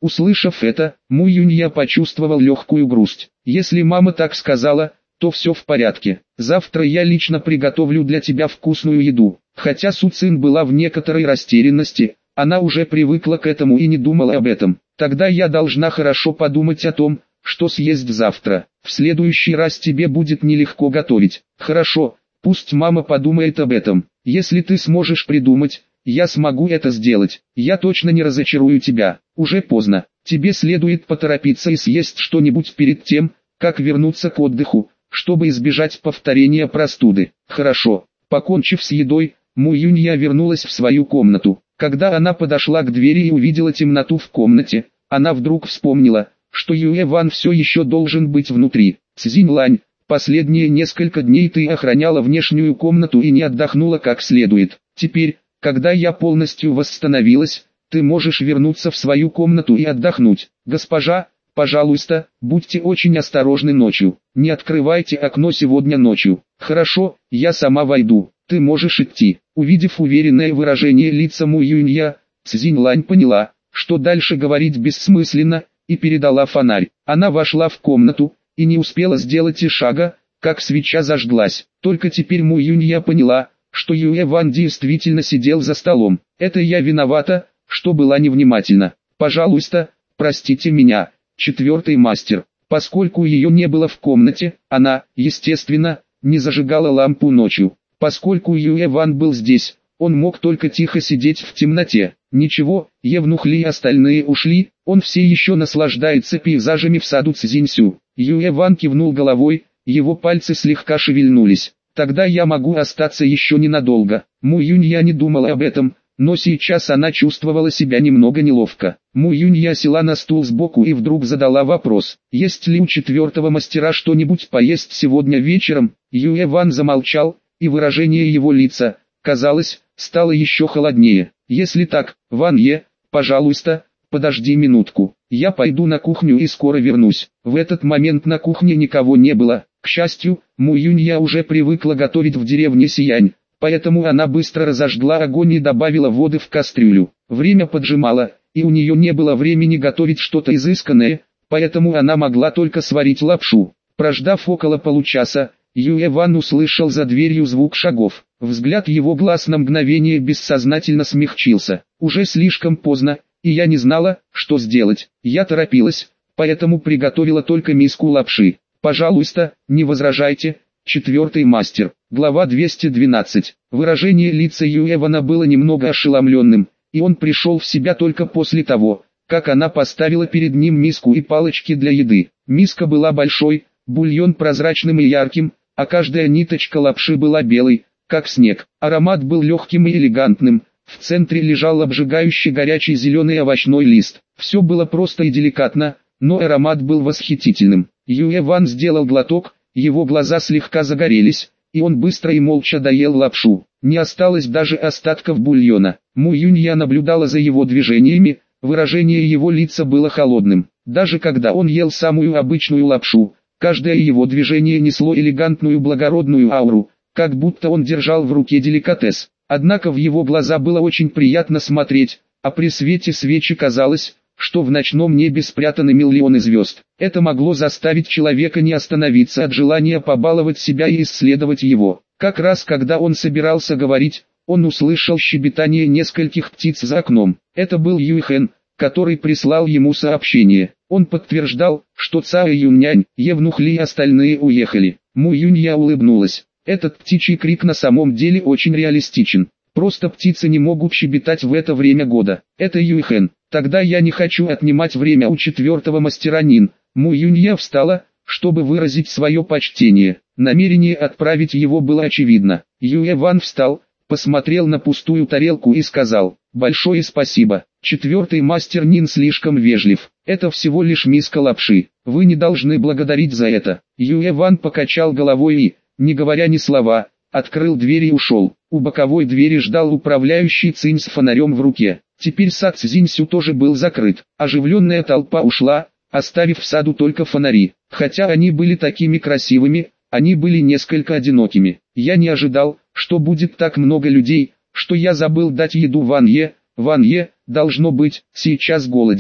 Услышав это, Му Юнья почувствовал легкую грусть. Если мама так сказала, то все в порядке. Завтра я лично приготовлю для тебя вкусную еду. Хотя Су Цин была в некоторой растерянности, она уже привыкла к этому и не думала об этом. Тогда я должна хорошо подумать о том, что съесть завтра. В следующий раз тебе будет нелегко готовить. Хорошо, пусть мама подумает об этом. Если ты сможешь придумать, я смогу это сделать. Я точно не разочарую тебя. Уже поздно. Тебе следует поторопиться и съесть что-нибудь перед тем, как вернуться к отдыху, чтобы избежать повторения простуды. Хорошо. Покончив с едой, Му Юнья вернулась в свою комнату. Когда она подошла к двери и увидела темноту в комнате, она вдруг вспомнила, что Юэ Ван все еще должен быть внутри. Цзинь Лань, последние несколько дней ты охраняла внешнюю комнату и не отдохнула как следует. Теперь, когда я полностью восстановилась, ты можешь вернуться в свою комнату и отдохнуть. Госпожа, пожалуйста, будьте очень осторожны ночью. Не открывайте окно сегодня ночью. Хорошо, я сама войду. Ты можешь идти. Увидев уверенное выражение лица Му Юнья, Цзинь Лань поняла, что дальше говорить бессмысленно, и передала фонарь. Она вошла в комнату, и не успела сделать и шага, как свеча зажглась. Только теперь Му Юнья поняла, что Юэ Ван действительно сидел за столом. Это я виновата, что была невнимательна. Пожалуйста, простите меня, четвертый мастер. Поскольку ее не было в комнате, она, естественно, не зажигала лампу ночью. Поскольку Юэ Ван был здесь, он мог только тихо сидеть в темноте. Ничего, Евнух Ли и остальные ушли, он все еще наслаждается пейзажами в саду Цзиньсю. Юэ Ван кивнул головой, его пальцы слегка шевельнулись. Тогда я могу остаться еще ненадолго. Му Юнья не думала об этом, но сейчас она чувствовала себя немного неловко. Му Юнья села на стул сбоку и вдруг задала вопрос: есть ли у четвертого мастера что-нибудь поесть сегодня вечером? Юэ Ван замолчал, и выражение его лица, казалось, стало еще холоднее. Если так, Ван Е, пожалуйста, подожди минутку. Я пойду на кухню и скоро вернусь. В этот момент на кухне никого не было. К счастью, Му Юнья уже привыкла готовить в деревне Сиянь, поэтому она быстро разожгла огонь и добавила воды в кастрюлю. Время поджимало, и у нее не было времени готовить что-то изысканное, поэтому она могла только сварить лапшу. Прождав около получаса, Юэ Ван услышал за дверью звук шагов. Взгляд его глаз на мгновение бессознательно смягчился. Уже слишком поздно, и я не знала, что сделать. Я торопилась, поэтому приготовила только миску лапши. Пожалуйста, не возражайте, четвертый мастер. Глава 212. Выражение лица Юэ Вана было немного ошеломленным, и он пришел в себя только после того, как она поставила перед ним миску и палочки для еды. Миска была большой, бульон прозрачным и ярким, а каждая ниточка лапши была белой, как снег. Аромат был легким и элегантным, в центре лежал обжигающий горячий зеленый овощной лист. Все было просто и деликатно, но аромат был восхитительным. Юэ Ван сделал глоток, его глаза слегка загорелись, и он быстро и молча доел лапшу. Не осталось даже остатков бульона. Му Юнья наблюдала за его движениями, выражение его лица было холодным. Даже когда он ел самую обычную лапшу, каждое его движение несло элегантную благородную ауру, как будто он держал в руке деликатес. Однако в его глаза было очень приятно смотреть, а при свете свечи казалось, что в ночном небе спрятаны миллионы звезд. Это могло заставить человека не остановиться от желания побаловать себя и исследовать его. Как раз когда он собирался говорить, он услышал щебетание нескольких птиц за окном. Это был Юйхэн, который прислал ему сообщение. Он подтверждал, что Цао Юньнянь, Евнух Ли и остальные уехали. Му Юнья улыбнулась. Этот птичий крик на самом деле очень реалистичен. Просто птицы не могут щебетать в это время года. Это Юйхэн. Тогда я не хочу отнимать время у четвертого мастера Нин. Му Юнья встала, чтобы выразить свое почтение. Намерение отправить его было очевидно. Юэ Ван встал, посмотрел на пустую тарелку и сказал: «Большое спасибо. Четвертый мастер Нин слишком вежлив. Это всего лишь миска лапши. Вы не должны благодарить за это». Юэ Ван покачал головой и, не говоря ни слова, открыл дверь и ушел. У боковой двери ждал управляющий Цинь с фонарем в руке. Теперь сад Цзиньсю тоже был закрыт. Оживленная толпа ушла, оставив в саду только фонари. Хотя они были такими красивыми, они были несколько одинокими. Я не ожидал, что будет так много людей, что я забыл дать еду Ван Е. Ван Е, должно быть, сейчас голоден.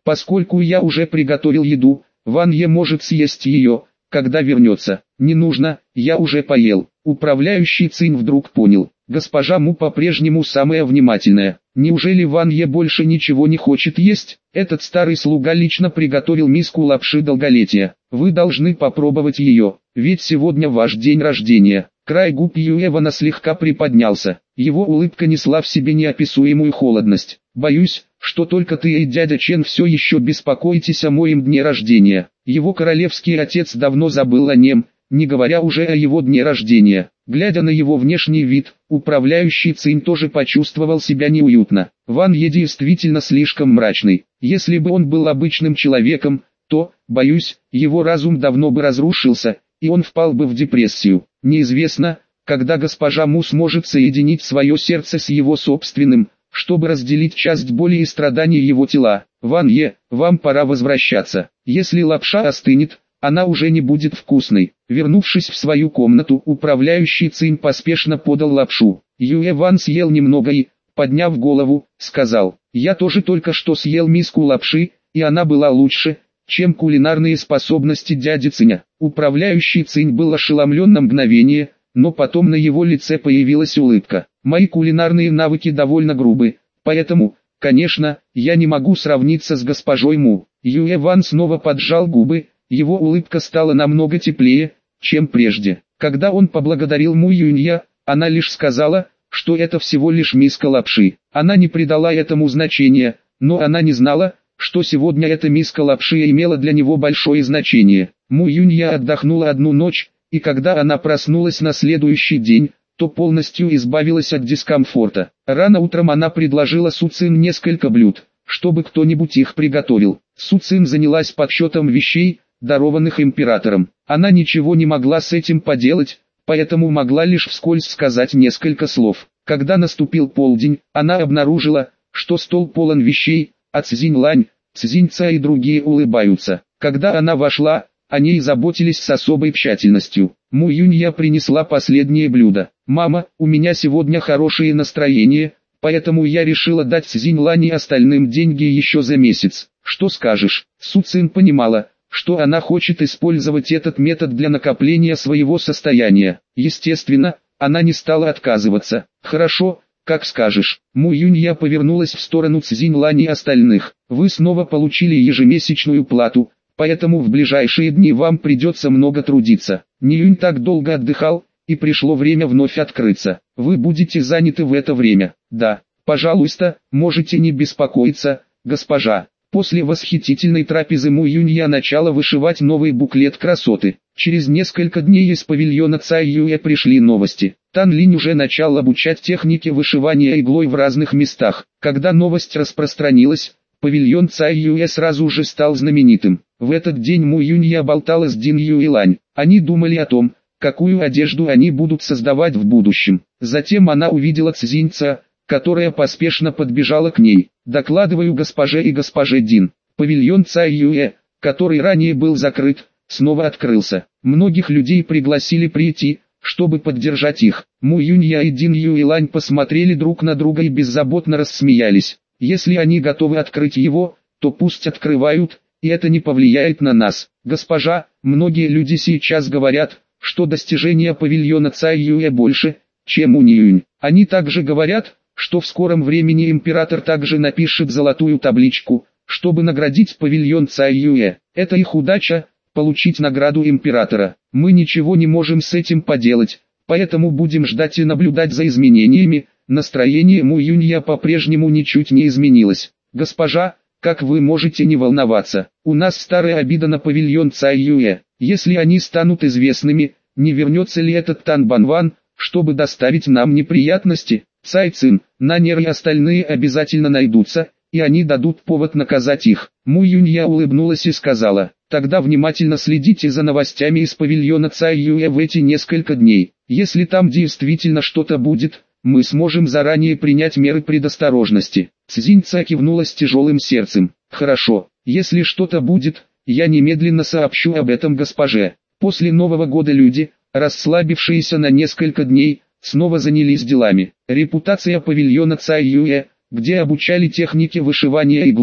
Поскольку я уже приготовил еду, Ван Е может съесть ее, когда вернется. Не нужно, я уже поел. Управляющий Цинь вдруг понял. Госпожа Му по-прежнему самая внимательная. Неужели Ван Е больше ничего не хочет есть? Этот старый слуга лично приготовил миску лапши долголетия. Вы должны попробовать ее, ведь сегодня ваш день рождения. Край губ Юэвана слегка приподнялся. Его улыбка несла в себе неописуемую холодность. Боюсь, что только ты и дядя Чен все еще беспокоитесь о моем дне рождения. Его королевский отец давно забыл о нем, не говоря уже о его дне рождения. Глядя на его внешний вид, управляющий Цинь тоже почувствовал себя неуютно. Ван Е действительно слишком мрачный. Если бы он был обычным человеком, то, боюсь, его разум давно бы разрушился, и он впал бы в депрессию. Неизвестно, когда госпожа Му сможет соединить свое сердце с его собственным, чтобы разделить часть боли и страданий его тела. Ван Е, вам пора возвращаться. Если лапша остынет, она уже не будет вкусной. Вернувшись в свою комнату, управляющий Цинь поспешно подал лапшу. Юэ Ван съел немного и, подняв голову, сказал: «Я тоже только что съел миску лапши, и она была лучше, чем кулинарные способности дяди Циня». Управляющий Цинь был ошеломлен на мгновение, но потом на его лице появилась улыбка. «Мои кулинарные навыки довольно грубы, поэтому, конечно, я не могу сравниться с госпожой Му». Юэ Ван снова поджал губы, его улыбка стала намного теплее, чем прежде. Когда он поблагодарил Му Юнья, она лишь сказала, что это всего лишь миска лапши. Она не придала этому значения, но она не знала, что сегодня эта миска лапши имела для него большое значение. Му Юнья отдохнула одну ночь, и когда она проснулась на следующий день, то полностью избавилась от дискомфорта. Рано утром она предложила Су Цин несколько блюд, чтобы кто-нибудь их приготовил. Су Цин занялась подсчетом вещей, дарованных императором. Она ничего не могла с этим поделать, поэтому могла лишь вскользь сказать несколько слов. Когда наступил полдень, она обнаружила, что стол полон вещей, а Цзинь-Лань, Цзинь-Ца и другие улыбаются. Когда она вошла, о ней заботились с особой тщательностью. Му Юнья принесла последнее блюдо. «Мама, у меня сегодня хорошее настроение, поэтому я решила дать Цзинь-Лань и остальным деньги еще за месяц. Что скажешь?» Су Цин понимала, что она хочет использовать этот метод для накопления своего состояния. Естественно, она не стала отказываться. «Хорошо, как скажешь». Му Юнья повернулась в сторону Цзинь-Лань и остальных. «Вы снова получили ежемесячную плату, поэтому в ближайшие дни вам придется много трудиться. Ниюнь так долго отдыхал, и пришло время вновь открыться. Вы будете заняты в это время». «Да, пожалуйста, можете не беспокоиться, госпожа». После восхитительной трапезы Му Юнья начала вышивать новый буклет красоты. Через несколько дней из павильона Цай Юэ пришли новости. Тан Линь уже начал обучать технике вышивания иглой в разных местах. Когда новость распространилась, павильон Цай Юэ сразу же стал знаменитым. В этот день Му Юнья болтала с Дин Юэлань. Они думали о том, какую одежду они будут создавать в будущем. Затем она увидела Цзиньца, которая поспешно подбежала к ней. «Докладываю госпоже и госпоже Дин. Павильон Цай Юэ, который ранее был закрыт, снова открылся. Многих людей пригласили прийти, чтобы поддержать их». Му Юнья и Дин Юэлань посмотрели друг на друга и беззаботно рассмеялись. «Если они готовы открыть его, то пусть открывают, и это не повлияет на нас. Госпожа, многие люди сейчас говорят, что достижения павильона Цай Юэ больше, чем у Ниюнь. Они также говорят, что в скором времени император также напишет золотую табличку, чтобы наградить павильон Цай Юэ. Это их удача, получить награду императора. Мы ничего не можем с этим поделать, поэтому будем ждать и наблюдать за изменениями». Настроение Му Юнья по-прежнему ничуть не изменилось. «Госпожа, как вы можете не волноваться? У нас старая обида на павильон Цай Юэ. Если они станут известными, не вернется ли этот Тан Банван, чтобы доставить нам неприятности? Цай Цин, Нанер и остальные обязательно найдутся, и они дадут повод наказать их». Му Юнья улыбнулась и сказала: «Тогда внимательно следите за новостями из павильона Цай Юэ в эти несколько дней. Если там действительно что-то будет, мы сможем заранее принять меры предосторожности». Цзиньца кивнула с тяжелым сердцем. «Хорошо, если что-то будет, я немедленно сообщу об этом госпоже». После Нового года люди, расслабившиеся на несколько дней, снова занялись делами. Репутация павильона Цай Юэ, где обучали технике вышивания иглой,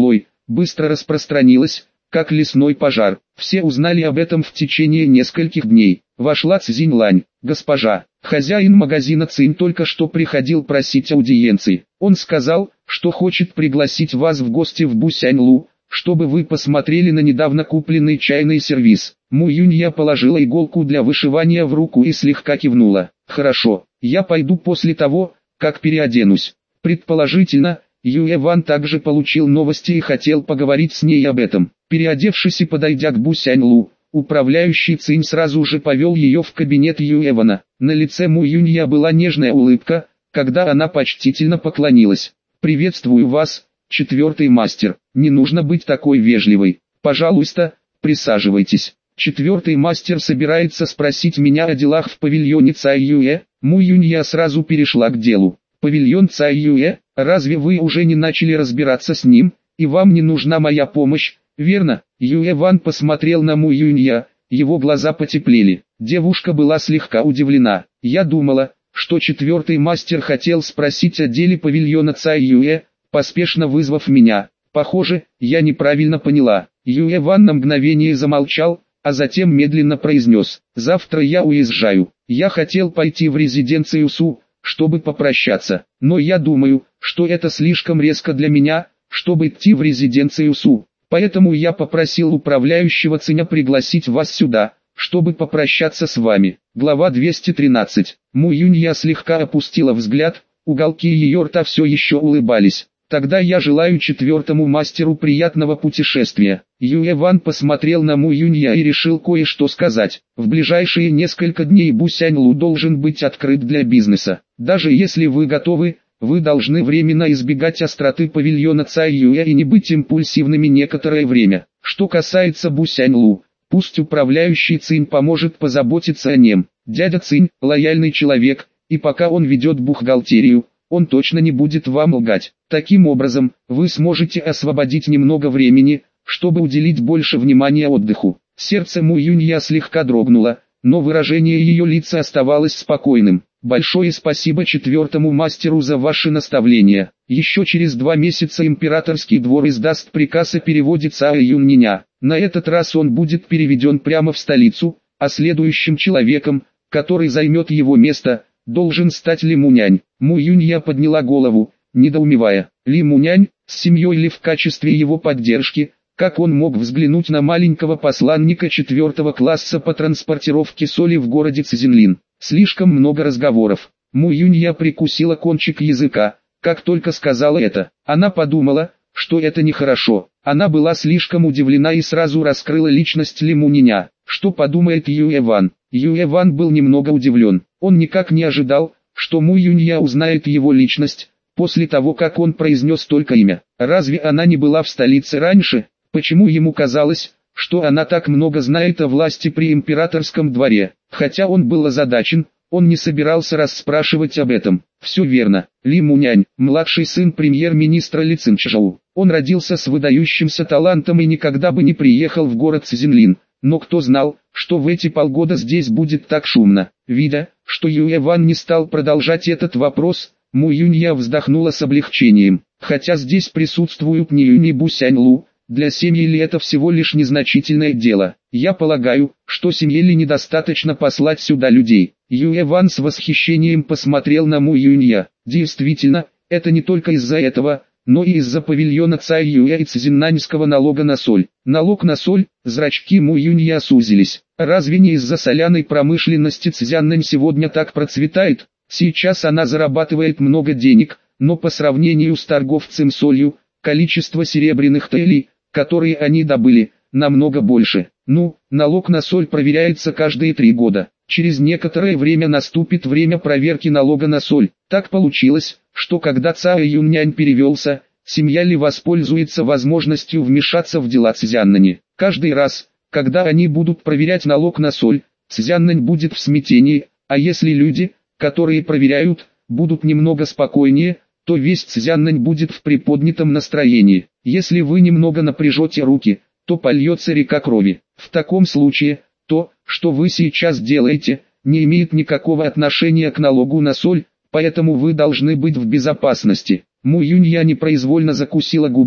быстро распространилось, как лесной пожар. Все узнали об этом в течение нескольких дней. Вошла Цзиньлань. «Госпожа, хозяин магазина Цинь только что приходил просить аудиенции. Он сказал, что хочет пригласить вас в гости в Бусяньлу, чтобы вы посмотрели на недавно купленный чайный сервиз». Му Юнья положила иголку для вышивания в руку и слегка кивнула. «Хорошо, я пойду после того, как переоденусь». Предположительно, Юэ Ван также получил новости и хотел поговорить с ней об этом. Переодевшись и подойдя к Бусяньлу, управляющий Цинь сразу же повел ее в кабинет Юэ Вана. На лице Му Юнья была нежная улыбка, когда она почтительно поклонилась. «Приветствую вас, четвертый мастер, не нужно быть такой вежливой. Пожалуйста, присаживайтесь». Четвертый мастер собирается спросить меня о делах в павильоне Цай Юэ. Му Юнья сразу перешла к делу. «Павильон Цай Юэ, разве вы уже не начали разбираться с ним, и вам не нужна моя помощь, верно?» Юэ Ван посмотрел на Му Юнья, его глаза потеплели. Девушка была слегка удивлена. «Я думала, что четвертый мастер хотел спросить о деле павильона Цай Юэ, поспешно вызвав меня. Похоже, я неправильно поняла». Юэ Ван на мгновение замолчал, а затем медленно произнес: «Завтра я уезжаю. Я хотел пойти в резиденцию Су, чтобы попрощаться, но я думаю, что это слишком резко для меня, чтобы идти в резиденцию Су. Поэтому я попросил управляющего Циня пригласить вас сюда, чтобы попрощаться с вами». Глава 213. Му Юнья слегка опустила взгляд, уголки ее рта все еще улыбались. «Тогда я желаю четвертому мастеру приятного путешествия». Юэ Ван посмотрел на Му Юнья и решил кое-что сказать. «В ближайшие несколько дней Бусяньлу должен быть открыт для бизнеса. Даже если вы готовы, вы должны временно избегать остроты павильона Цай Юэ и не быть импульсивными некоторое время. Что касается Бусяньлу, пусть управляющий Цинь поможет позаботиться о нем. Дядя Цинь – лояльный человек, и пока он ведет бухгалтерию, он точно не будет вам лгать. Таким образом, вы сможете освободить немного времени, чтобы уделить больше внимания отдыху». Сердце Му Юнья слегка дрогнуло, но выражение ее лица оставалось спокойным. «Большое спасибо четвертому мастеру за ваши наставления. Еще через 2 месяца императорский двор издаст приказ о переводе Цао Юньня. На этот раз он будет переведен прямо в столицу, а следующим человеком, который займет его место, должен стать Ли Мунянь». Му Юнья подняла голову, недоумевая. Ли Мунянь, с семьей ли в качестве его поддержки, как он мог взглянуть на маленького посланника 4 класса по транспортировке соли в городе Цзинлин? Слишком много разговоров. Му Юнья прикусила кончик языка, как только сказала это. Она подумала, что это нехорошо. Она была слишком удивлена и сразу раскрыла личность Ли Муняня. Что подумает Юэ Ван? Юэ Ван был немного удивлен. Он никак не ожидал, что Му Юнья узнает его личность, после того как он произнес только имя. Разве она не была в столице раньше? Почему ему казалось, что она так много знает о власти при императорском дворе? Хотя он был озадачен, он не собирался расспрашивать об этом. Все верно. Ли Мунянь, младший сын премьер-министра Ли Цинчжоу. Он родился с выдающимся талантом и никогда бы не приехал в город Цзинлин. Но кто знал, что в эти полгода здесь будет так шумно? Видя, что Юэ Ван не стал продолжать этот вопрос, Му Юнья вздохнула с облегчением. Хотя здесь присутствуют ни Юнь и Бусяньлу, для семьи Ли это всего лишь незначительное дело. Я полагаю, что семье Ли недостаточно послать сюда людей. Юэ Ван с восхищением посмотрел на Му Юнья. Действительно, это не только из-за этого, но и из-за павильона Цай Юэ и цзиннаньского налога на соль. Налог на соль, зрачки Му Юнья сузились. Разве не из-за соляной промышленности Цзяннань сегодня так процветает? Сейчас она зарабатывает много денег, но по сравнению с торговцем солью, количество серебряных талей, которые они добыли, намного больше. Ну, налог на соль проверяется каждые 3 года. Через некоторое время наступит время проверки налога на соль. Так получилось, что когда Цао Юньнянь перевелся, семья Ли воспользуется возможностью вмешаться в дела Цзяннани. Каждый раз, когда они будут проверять налог на соль, Цзяннань будет в смятении, а если люди, которые проверяют, будут немного спокойнее, то весь Цзяннань будет в приподнятом настроении. Если вы немного напряжете руки, то польется река крови. В таком случае, то, что вы сейчас делаете, не имеет никакого отношения к налогу на соль, поэтому вы должны быть в безопасности. Му Юнья непроизвольно закусила губу,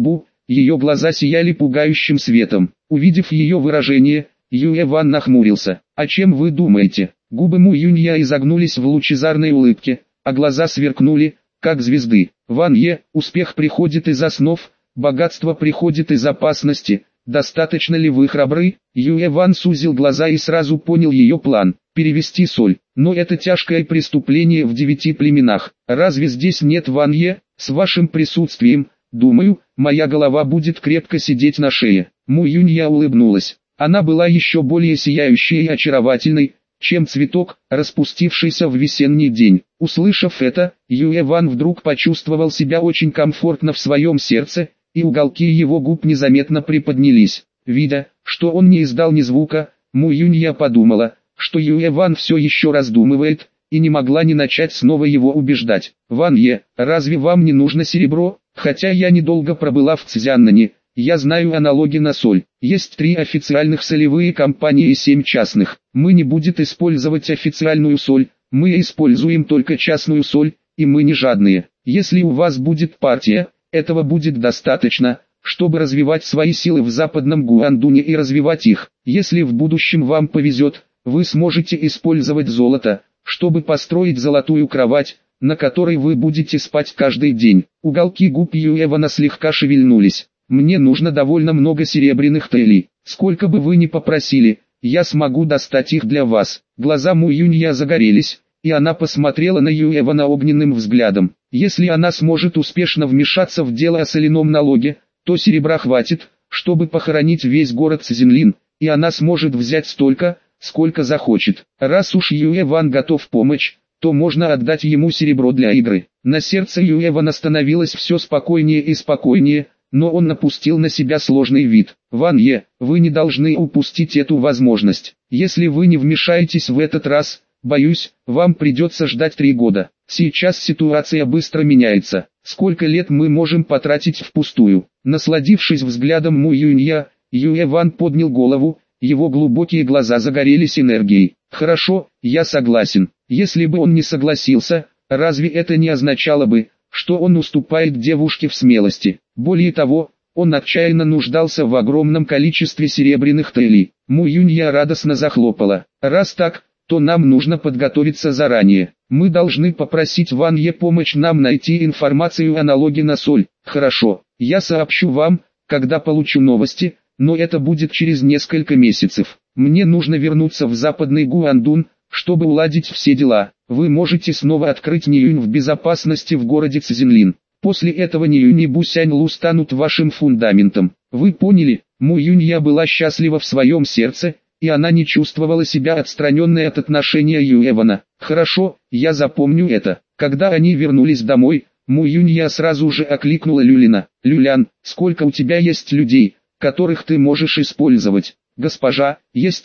ее глаза сияли пугающим светом. Увидев ее выражение, Юэ Ван нахмурился. «О чем вы думаете?» Губы Му Юнья изогнулись в лучезарной улыбке, а глаза сверкнули, как звезды. «Ван Е, успех приходит из основ, богатство приходит из опасности. Достаточно ли вы храбры?» Юэ Ван сузил глаза и сразу понял ее план. Перевести соль. Но это тяжкое преступление в 9 племенах. Разве здесь нет Ван Е? С вашим присутствием, думаю, моя голова будет крепко сидеть на шее. Му Юнья улыбнулась. Она была еще более сияющей и очаровательной, чем цветок, распустившийся в весенний день. Услышав это, Юэ Ван вдруг почувствовал себя очень комфортно в своем сердце, и уголки его губ незаметно приподнялись. Видя, что он не издал ни звука, Му Юнья подумала, что Юэ Ван все еще раздумывает, и не могла не начать снова его убеждать. «Ван Е, разве вам не нужно серебро? Хотя я недолго пробыла в Цзяннане, я знаю о налоге на соль. Есть 3 официальных солевые компании и 7 частных. Мы не будем использовать официальную соль, мы используем только частную соль, и мы не жадные. Если у вас будет партия, этого будет достаточно, чтобы развивать свои силы в западном Гуандуне и развивать их. Если в будущем вам повезет, вы сможете использовать золото, чтобы построить золотую кровать, на которой вы будете спать каждый день». Уголки губ Юэвана слегка шевельнулись. «Мне нужно довольно много серебряных телей. Сколько бы вы ни попросили, я смогу достать их для вас». Глаза Му Юнья загорелись, и она посмотрела на Юэвана огненным взглядом. Если она сможет успешно вмешаться в дело о соляном налоге, то серебра хватит, чтобы похоронить весь город Цзинлин, и она сможет взять столько, сколько захочет. Раз уж Юэван готов помочь, то можно отдать ему серебро для игры. На сердце Юэвана становилось все спокойнее и спокойнее, но он напустил на себя сложный вид. «Ван Е, вы не должны упустить эту возможность. Если вы не вмешаетесь в этот раз, боюсь, вам придется ждать 3 года. Сейчас ситуация быстро меняется. Сколько лет мы можем потратить впустую?» Насладившись взглядом Му Юнья, Юэ Ван поднял голову, его глубокие глаза загорелись энергией. «Хорошо, я согласен». Если бы он не согласился, разве это не означало бы, что он уступает девушке в смелости? Более того, он отчаянно нуждался в огромном количестве серебряных телей. Му Юнья радостно захлопала. «Раз так, то нам нужно подготовиться заранее. Мы должны попросить Ван Е помочь нам найти информацию о налоге на соль». «Хорошо, я сообщу вам, когда получу новости, но это будет через несколько месяцев. Мне нужно вернуться в западный Гуандун, чтобы уладить все дела. Вы можете снова открыть Ниюнь в безопасности в городе Цзинлин. После этого Ниюнь и Бусяньлу станут вашим фундаментом. Вы поняли?» Му Юнья была счастлива в своем сердце, и она не чувствовала себя отстраненной от отношения Юэвана. «Хорошо, я запомню это». Когда они вернулись домой, Му Юнья сразу же окликнула Люлина. «Люлян, сколько у тебя есть людей, которых ты можешь использовать?» «Госпожа, есть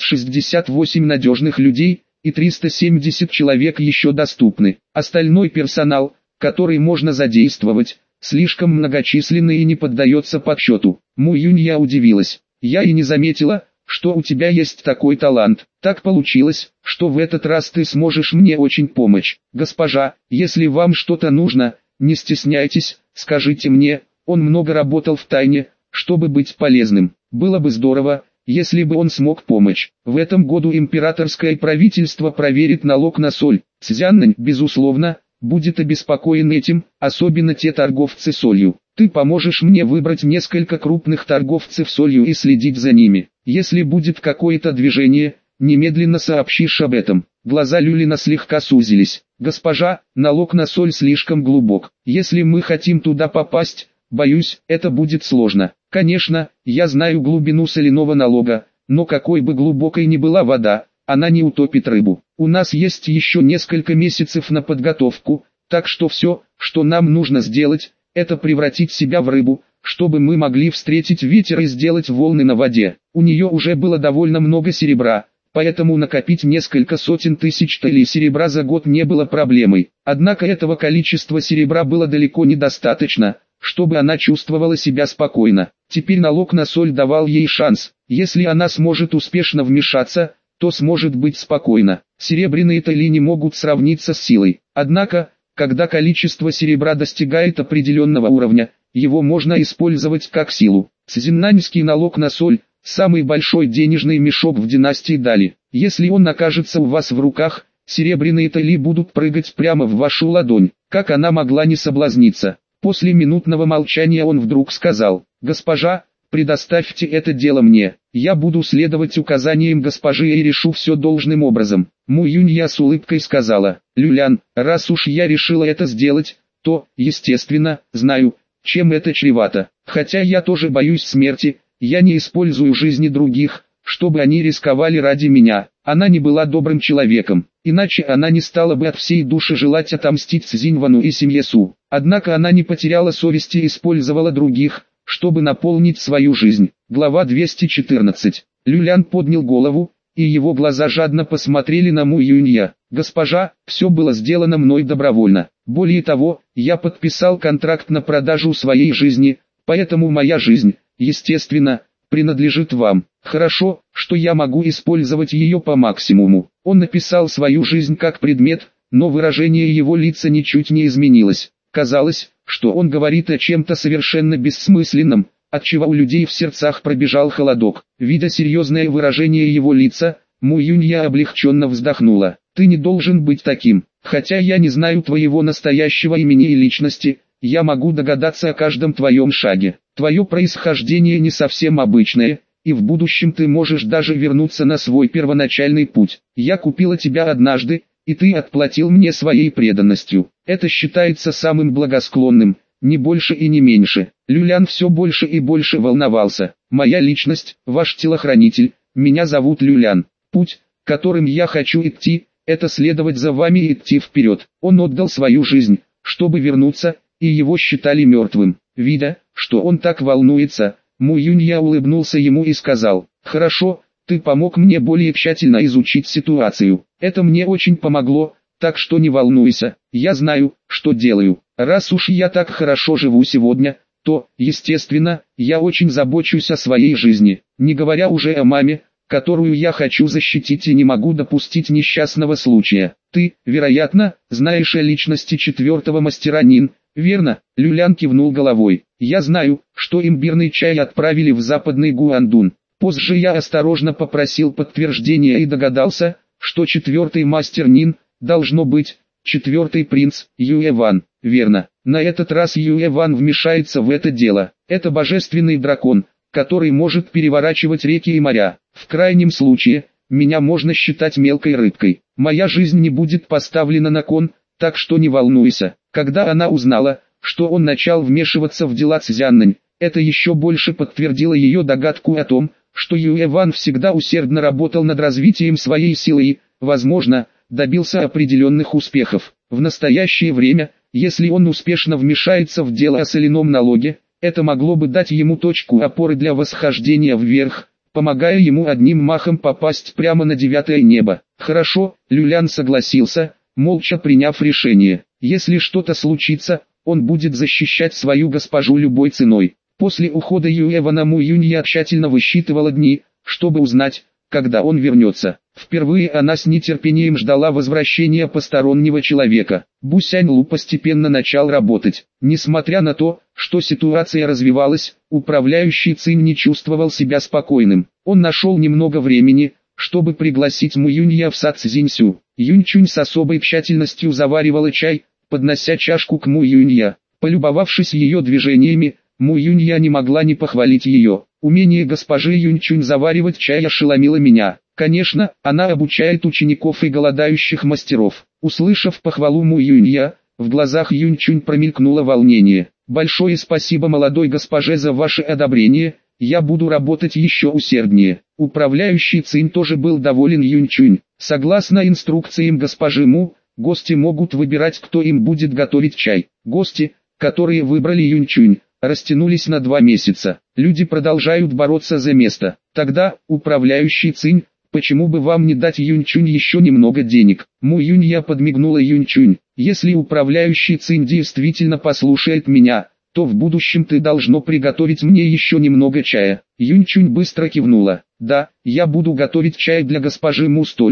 68 надежных людей, и 370 человек еще доступны. Остальной персонал, который можно задействовать, слишком многочисленный и не поддается подсчету». Му Юнья удивилась. «Я и не заметила, что у тебя есть такой талант. Так получилось, что в этот раз ты сможешь мне очень помочь. Госпожа, если вам что-то нужно, не стесняйтесь, скажите мне». Он много работал в тайне, чтобы быть полезным. Было бы здорово, если бы он смог помочь. В этом году императорское правительство проверит налог на соль. Цзяннань, безусловно, будет обеспокоен этим, особенно те торговцы солью. Ты поможешь мне выбрать несколько крупных торговцев солью и следить за ними. Если будет какое-то движение, немедленно сообщишь об этом». Глаза Люлина слегка сузились. «Госпожа, налог на соль слишком глубок. Если мы хотим туда попасть, боюсь, это будет сложно. Конечно, я знаю глубину соляного налога, но какой бы глубокой ни была вода, она не утопит рыбу. У нас есть еще несколько месяцев на подготовку, так что все, что нам нужно сделать, это превратить себя в рыбу, чтобы мы могли встретить ветер и сделать волны на воде». У нее уже было довольно много серебра, поэтому накопить несколько сотен тысяч телей серебра за год не было проблемой. Однако этого количества серебра было далеко недостаточно, чтобы она чувствовала себя спокойно. Теперь налог на соль давал ей шанс. Если она сможет успешно вмешаться, то сможет быть спокойна. Серебряные тели не могут сравниться с силой. Однако, когда количество серебра достигает определенного уровня, его можно использовать как силу. Цзиннаньский налог на соль – самый большой денежный мешок в династии Дали. Если он окажется у вас в руках, серебряные тали будут прыгать прямо в вашу ладонь. Как она могла не соблазниться? После минутного молчания он вдруг сказал: «Госпожа, предоставьте это дело мне. Я буду следовать указаниям госпожи и решу все должным образом». Му Юнья с улыбкой сказала: «Люлян, раз уж я решила это сделать, то, естественно, знаю, чем это чревато. Хотя я тоже боюсь смерти, я не использую жизни других, чтобы они рисковали ради меня». Она не была добрым человеком, иначе она не стала бы от всей души желать отомстить Цзиньвану и семье Су. Однако она не потеряла совести и использовала других, чтобы наполнить свою жизнь. Глава 214. Люлян поднял голову, и его глаза жадно посмотрели на Му Юнья. «Госпожа, все было сделано мной добровольно. Более того, я подписал контракт на продажу своей жизни, поэтому моя жизнь, естественно, принадлежит вам. Хорошо, что я могу использовать ее по максимуму». Он написал свою жизнь как предмет, но выражение его лица ничуть не изменилось. Казалось, что он говорит о чем-то совершенно бессмысленном, отчего у людей в сердцах пробежал холодок. Видя серьезное выражение его лица, Му Юнья облегченно вздохнула. «Ты не должен быть таким. Хотя я не знаю твоего настоящего имени и личности, я могу догадаться о каждом твоем шаге. Твое происхождение не совсем обычное, и в будущем ты можешь даже вернуться на свой первоначальный путь. Я купила тебя однажды, и ты отплатил мне своей преданностью. Это считается самым благосклонным, не больше и не меньше». Люлян все больше и больше волновался. «Моя личность, ваш телохранитель, меня зовут Люлян. Путь, которым я хочу идти, это следовать за вами и идти вперед». Он отдал свою жизнь, чтобы вернуться, и его считали мертвым. Видя, что он так волнуется, Му Юнья улыбнулся ему и сказал: «Хорошо, ты помог мне более тщательно изучить ситуацию. Это мне очень помогло, так что не волнуйся, я знаю, что делаю. Раз уж я так хорошо живу сегодня, то, естественно, я очень забочусь о своей жизни, не говоря уже о маме, которую я хочу защитить и не могу допустить несчастного случая. Ты, вероятно, знаешь о личности четвертого мастера Нин, верно?» Люлян кивнул головой. «Я знаю, что имбирный чай отправили в западный Гуандун. Позже я осторожно попросил подтверждения и догадался, что четвертый мастер Нин, должно быть, четвертый принц, Юэ Ван, верно. На этот раз Юэ Ван вмешается в это дело. Это божественный дракон, который может переворачивать реки и моря. В крайнем случае, меня можно считать мелкой рыбкой. Моя жизнь не будет поставлена на кон, так что не волнуйся». Когда она узнала, что он начал вмешиваться в дела Цзяннань, это еще больше подтвердило ее догадку о том, что Юэ Ван всегда усердно работал над развитием своей силы и, возможно, добился определенных успехов. В настоящее время, если он успешно вмешается в дело о соляном налоге, это могло бы дать ему точку опоры для восхождения вверх, помогая ему одним махом попасть прямо на 9-е небо. «Хорошо», Люлян согласился, молча приняв решение. Если что-то случится, он будет защищать свою госпожу любой ценой. После ухода Юэ Вана Му Юнья тщательно высчитывала дни, чтобы узнать, когда он вернется. Впервые она с нетерпением ждала возвращения постороннего человека. Бу Сяньлу постепенно начал работать. Несмотря на то, что ситуация развивалась, управляющий Цинь не чувствовал себя спокойным. Он нашел немного времени, чтобы пригласить Му Юнья в сад Цзиньсю. Юньчунь с особой тщательностью заваривала чай, поднося чашку к Му Юнья. Полюбовавшись ее движениями, Му Юнья не могла не похвалить ее. Умение госпожи Юньчунь заваривать чай ошеломило меня. Конечно, она обучает учеников и голодающих мастеров. Услышав похвалу Му Юнья, в глазах Юньчунь промелькнуло волнение. «Большое спасибо молодой госпоже за ваше одобрение, я буду работать еще усерднее». Управляющий Цинь тоже был доволен Юньчунь. Согласно инструкциям госпожи Му, гости могут выбирать, кто им будет готовить чай. Гости, которые выбрали Юньчунь, растянулись на 2 месяца. Люди продолжают бороться за место. Тогда, управляющий Цинь, почему бы вам не дать Юньчунь еще немного денег? Му Юнья подмигнула Юньчунь. Если управляющий Цинь действительно послушает меня, то в будущем ты должно приготовить мне еще немного чая. Юньчунь быстро кивнула. Да, я буду готовить чай для госпожи Му столько,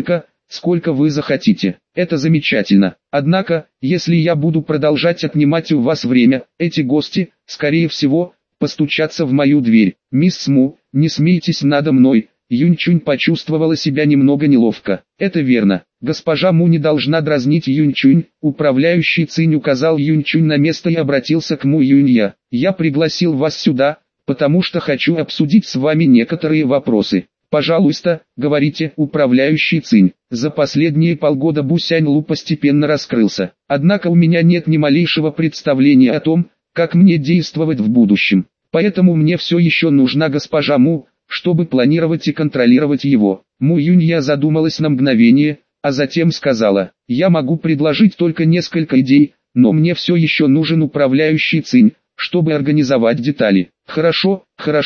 сколько вы захотите. Это замечательно. Однако, если я буду продолжать отнимать у вас время, эти гости, скорее всего, постучатся в мою дверь. Мисс Сму, не смейтесь надо мной. Юнчунь почувствовала себя немного неловко. Это верно. Госпожа Му не должна дразнить Юнчунь. Управляющий Цинь указал Юнчунь на место и обратился к Му Юнья. Я пригласил вас сюда, потому что хочу обсудить с вами некоторые вопросы. Пожалуйста, говорите, управляющий Цинь. За последние полгода Бусянь Лу постепенно раскрылся. Однако у меня нет ни малейшего представления о том, как мне действовать в будущем. Поэтому мне все еще нужна госпожа Му, чтобы планировать и контролировать его. Му Юнья задумалась на мгновение, а затем сказала: я могу предложить только несколько идей, но мне все еще нужен управляющий Цинь, чтобы организовать детали. Хорошо,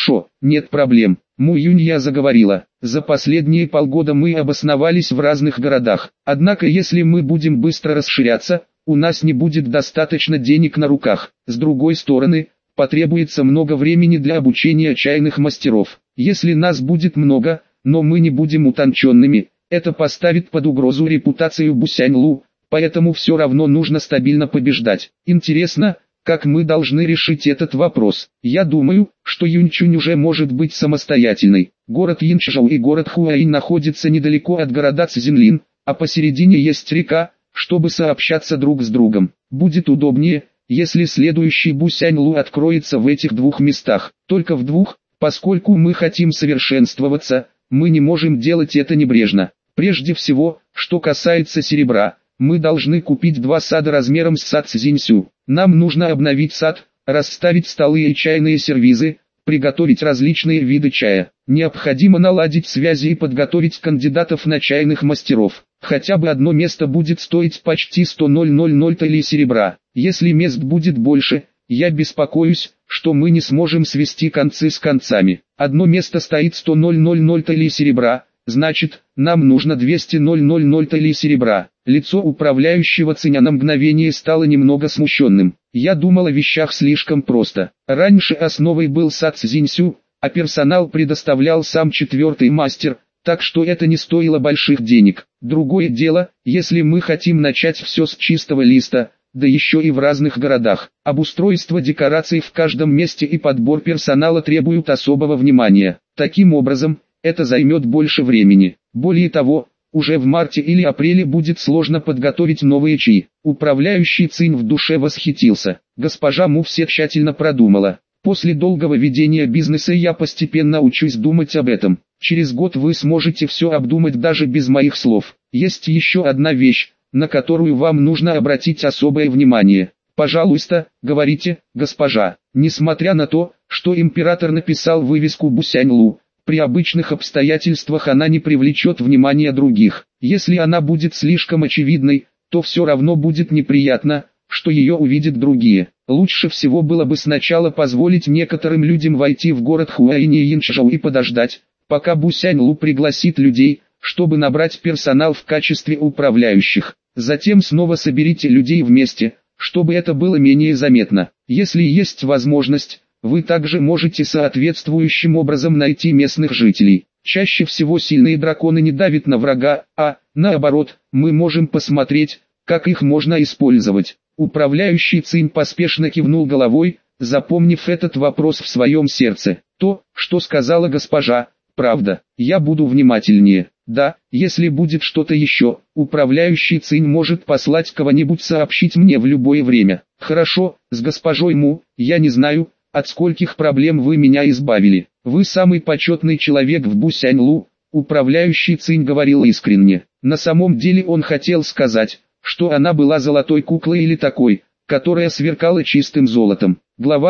нет проблем. Му Юнья заговорила: за последние полгода мы обосновались в разных городах. Однако если мы будем быстро расширяться, у нас не будет достаточно денег на руках. С другой стороны, потребуется много времени для обучения чайных мастеров. Если нас будет много, но мы не будем утонченными, это поставит под угрозу репутацию Бусянь Лу, поэтому все равно нужно стабильно побеждать. Интересно, как мы должны решить этот вопрос? Я думаю, что Юнчунь уже может быть самостоятельной. Город Янчжоу и город Хуаинь находятся недалеко от города Цзинлин, а посередине есть река, чтобы сообщаться друг с другом. Будет удобнее, если следующий Бусянь Лу откроется в этих двух местах. Только в двух, поскольку мы хотим совершенствоваться, мы не можем делать это небрежно. Прежде всего, что касается серебра, мы должны купить 2 сада размером с сад Цзиньсю. Нам нужно обновить сад, расставить столы и чайные сервизы, приготовить различные виды чая. Необходимо наладить связи и подготовить кандидатов на чайных мастеров. Хотя бы одно место будет стоить почти 100 000 талей серебра. Если мест будет больше, я беспокоюсь, что мы не сможем свести концы с концами. Одно место стоит 100 000 талей серебра, значит, нам нужно 200 000 талей серебра. Лицо управляющего Циня на мгновение стало немного смущенным. Я думал о вещах слишком просто. Раньше основой был сад Цзиньсю, а персонал предоставлял сам 4-й мастер, так что это не стоило больших денег. Другое дело, если мы хотим начать все с чистого листа, да еще и в разных городах. Обустройство декораций в каждом месте и подбор персонала требуют особого внимания. Таким образом, это займет больше времени. Более того, уже в марте или апреле будет сложно подготовить новые чаи. Управляющий Цинь в душе восхитился. Госпожа Му все тщательно продумала. После долгого ведения бизнеса я постепенно учусь думать об этом. Через год вы сможете все обдумать даже без моих слов. Есть еще одна вещь, на которую вам нужно обратить особое внимание. Пожалуйста, говорите, госпожа. Несмотря на то, что император написал вывеску Бусянь Лу, при обычных обстоятельствах она не привлечет внимания других. Если она будет слишком очевидной, то все равно будет неприятно, что ее увидят другие. Лучше всего было бы сначала позволить некоторым людям войти в город Хуаинь и Янчжоу и подождать, пока Бусянь Лу пригласит людей, чтобы набрать персонал в качестве управляющих. Затем снова соберите людей вместе, чтобы это было менее заметно. Если есть возможность, вы также можете соответствующим образом найти местных жителей. Чаще всего сильные драконы не давят на врага, а, наоборот, мы можем посмотреть, как их можно использовать. Управляющий Цинь поспешно кивнул головой, запомнив этот вопрос в своем сердце. То, что сказала госпожа, правда, я буду внимательнее. Да, если будет что-то еще, управляющий Цинь может послать кого-нибудь сообщить мне в любое время. Хорошо, с госпожой Му, я не знаю, от скольких проблем вы меня избавили. Вы самый почетный человек в Бусянь Лу, управляющий Цинь говорил искренне. На самом деле он хотел сказать, что она была золотой куклой или такой, которая сверкала чистым золотом. Глава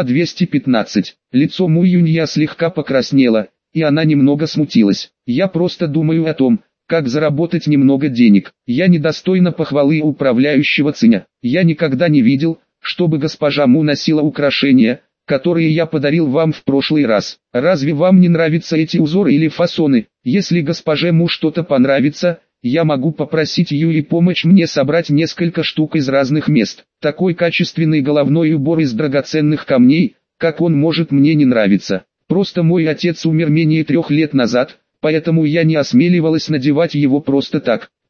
215. Лицо Му Юнья слегка покраснело, и она немного смутилась. Я просто думаю о том, как заработать немного денег. Я недостойна похвалы управляющего Циня. Я никогда не видел, чтобы госпожа Му носила украшения, которые я подарил вам в прошлый раз. Разве вам не нравятся эти узоры или фасоны? Если госпоже Му что-то понравится, я могу попросить ее и помочь мне собрать несколько штук из разных мест. Такой качественный головной убор из драгоценных камней, как он может мне не нравиться. Просто мой отец умер менее 3 лет назад, поэтому я не осмеливалась надевать его просто так.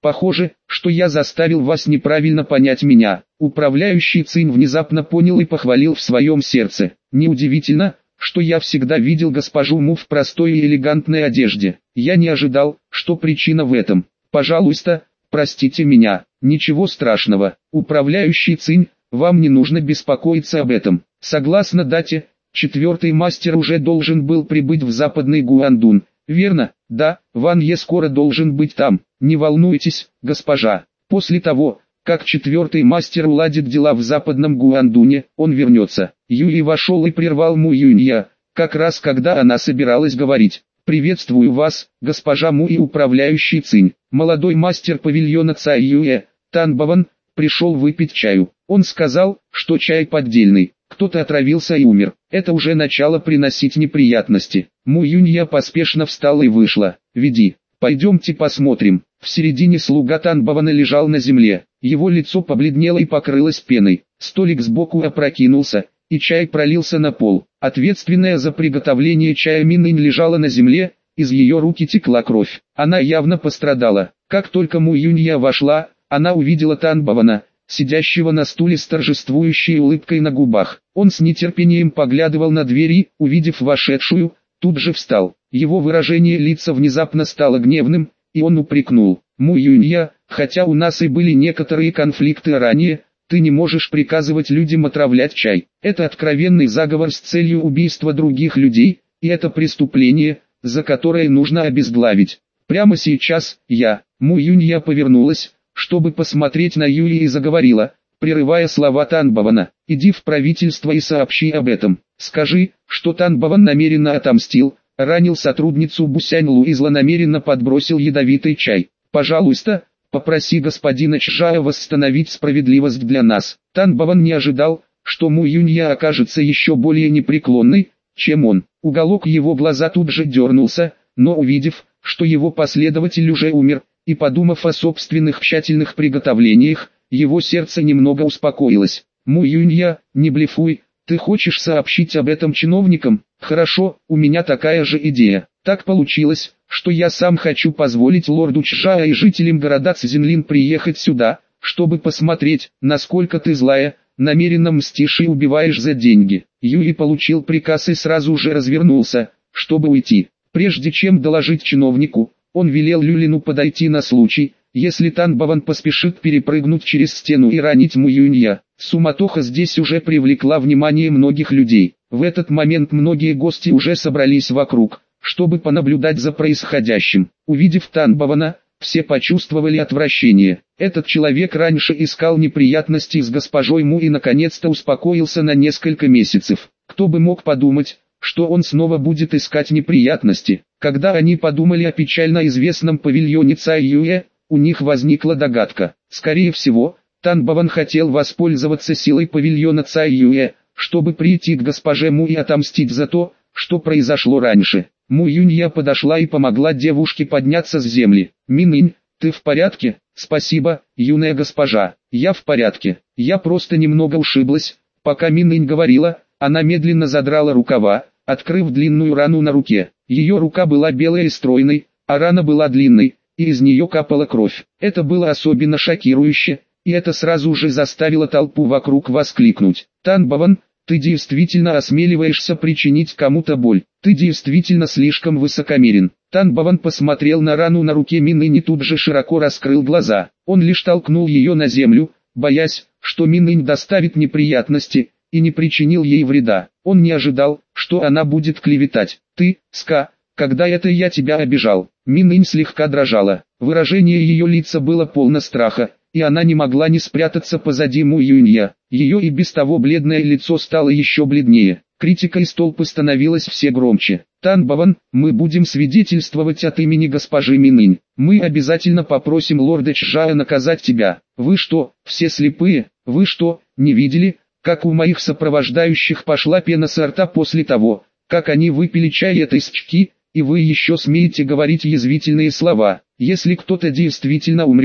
Похоже, что я заставил вас неправильно понять меня. Управляющий Цинь внезапно понял и похвалил в своем сердце. Неудивительно, что я всегда видел госпожу Му в простой и элегантной одежде. Я не ожидал, что причина в этом. Пожалуйста, простите меня. Ничего страшного. Управляющий Цинь, вам не нужно беспокоиться об этом. Согласно дате, 4-й мастер уже должен был прибыть в Западный Гуандун. Верно? Да, Ван Е скоро должен быть там. Не волнуйтесь, госпожа. После того, как 4-й мастер уладит дела в Западном Гуандуне, он вернется. Юй вошел и прервал Му Юнья, как раз когда она собиралась говорить. «Приветствую вас, госпожа Му и управляющий Цинь». Молодой мастер павильона Цай Юэ, Тан Баван, пришел выпить чаю. Он сказал, что чай поддельный. Кто-то отравился и умер. Это уже начало приносить неприятности. Му Юнья поспешно встала и вышла. «Веди. Пойдемте посмотрим». В середине слуга Тан Бавана лежал на земле. Его лицо побледнело и покрылось пеной. Столик сбоку опрокинулся, и чай пролился на пол. Ответственная за приготовление чая Миннинь лежала на земле, из ее руки текла кровь. Она явно пострадала. Как только Му Юнья вошла, она увидела Тан Бавана, сидящего на стуле с торжествующей улыбкой на губах. Он с нетерпением поглядывал на дверь и, увидев вошедшую, тут же встал. Его выражение лица внезапно стало гневным, и он упрекнул: «Му Юнья, хотя у нас и были некоторые конфликты ранее, ты не можешь приказывать людям отравлять чай. Это откровенный заговор с целью убийства других людей, и это преступление, за которое нужно обезглавить. Прямо сейчас, Му Юнья повернулась, чтобы посмотреть на Юи и заговорила, прерывая слова Тан Бавана: «Иди в правительство и сообщи об этом. Скажи, что Тан Баван намеренно отомстил, ранил сотрудницу Бусянь Лу и злонамеренно подбросил ядовитый чай. Пожалуйста, попроси господина Чжая восстановить справедливость для нас». Тан Баван не ожидал, что Му Юнья окажется еще более непреклонной, чем он. Уголок его глаза тут же дернулся, но увидев, что его последователь уже умер, и подумав о собственных тщательных приготовлениях, его сердце немного успокоилось. «Му Юнья, не блефуй, ты хочешь сообщить об этом чиновникам? Хорошо, у меня такая же идея. Так получилось, что я сам хочу позволить лорду Чжая и жителям города Цзинлин приехать сюда, чтобы посмотреть, насколько ты злая, намеренно мстишь и убиваешь за деньги». Юй получил приказ и сразу же развернулся, чтобы уйти. Прежде чем доложить чиновнику, он велел Люлину подойти на случай, если Тан Баван поспешит перепрыгнуть через стену и ранить Му Юнья. Суматоха здесь уже привлекла внимание многих людей. В этот момент многие гости уже собрались вокруг, чтобы понаблюдать за происходящим. Увидев Тан Бавана, все почувствовали отвращение. Этот человек раньше искал неприятностей с госпожой Му и наконец-то успокоился на несколько месяцев. Кто бы мог подумать, что он снова будет искать неприятности. Когда они подумали о печально известном павильоне Цай Юэ, у них возникла догадка. Скорее всего, Тан Баван хотел воспользоваться силой павильона Цай Юэ, чтобы прийти к госпоже Му и отомстить за то, что произошло раньше. Му Юнья подошла и помогла девушке подняться с земли. «Миннинь, ты в порядке?» «Спасибо, юная госпожа, я в порядке. Я просто немного ушиблась». Пока Миннинь говорила, она медленно задрала рукава, открыв длинную рану на руке. Ее рука была белой и стройной, а рана была длинной, и из нее капала кровь. Это было особенно шокирующе, и это сразу же заставило толпу вокруг воскликнуть: «Тан Баван, ты действительно осмеливаешься причинить кому-то боль. Ты действительно слишком высокомерен». Тан Баван посмотрел на рану на руке Миннинь и тут же широко раскрыл глаза. Он лишь толкнул ее на землю, боясь, что Миннинь доставит неприятности, и не причинил ей вреда. Он не ожидал, что она будет клеветать. «Ты, Ска, когда это я тебя обижал?» Миннинь слегка дрожала. Выражение ее лица было полно страха, и она не могла не спрятаться позади Му Юнья. Ее и без того бледное лицо стало еще бледнее. Критика из толпы становилась все громче. «Тан Баван, мы будем свидетельствовать от имени госпожи Миннинь. Мы обязательно попросим лорда Чжая наказать тебя. Вы что, все слепые? Вы что, не видели, как у моих сопровождающих пошла пена со рта после того, как они выпили чай этой счки, и вы еще смеете говорить язвительные слова? Если кто-то действительно умрет,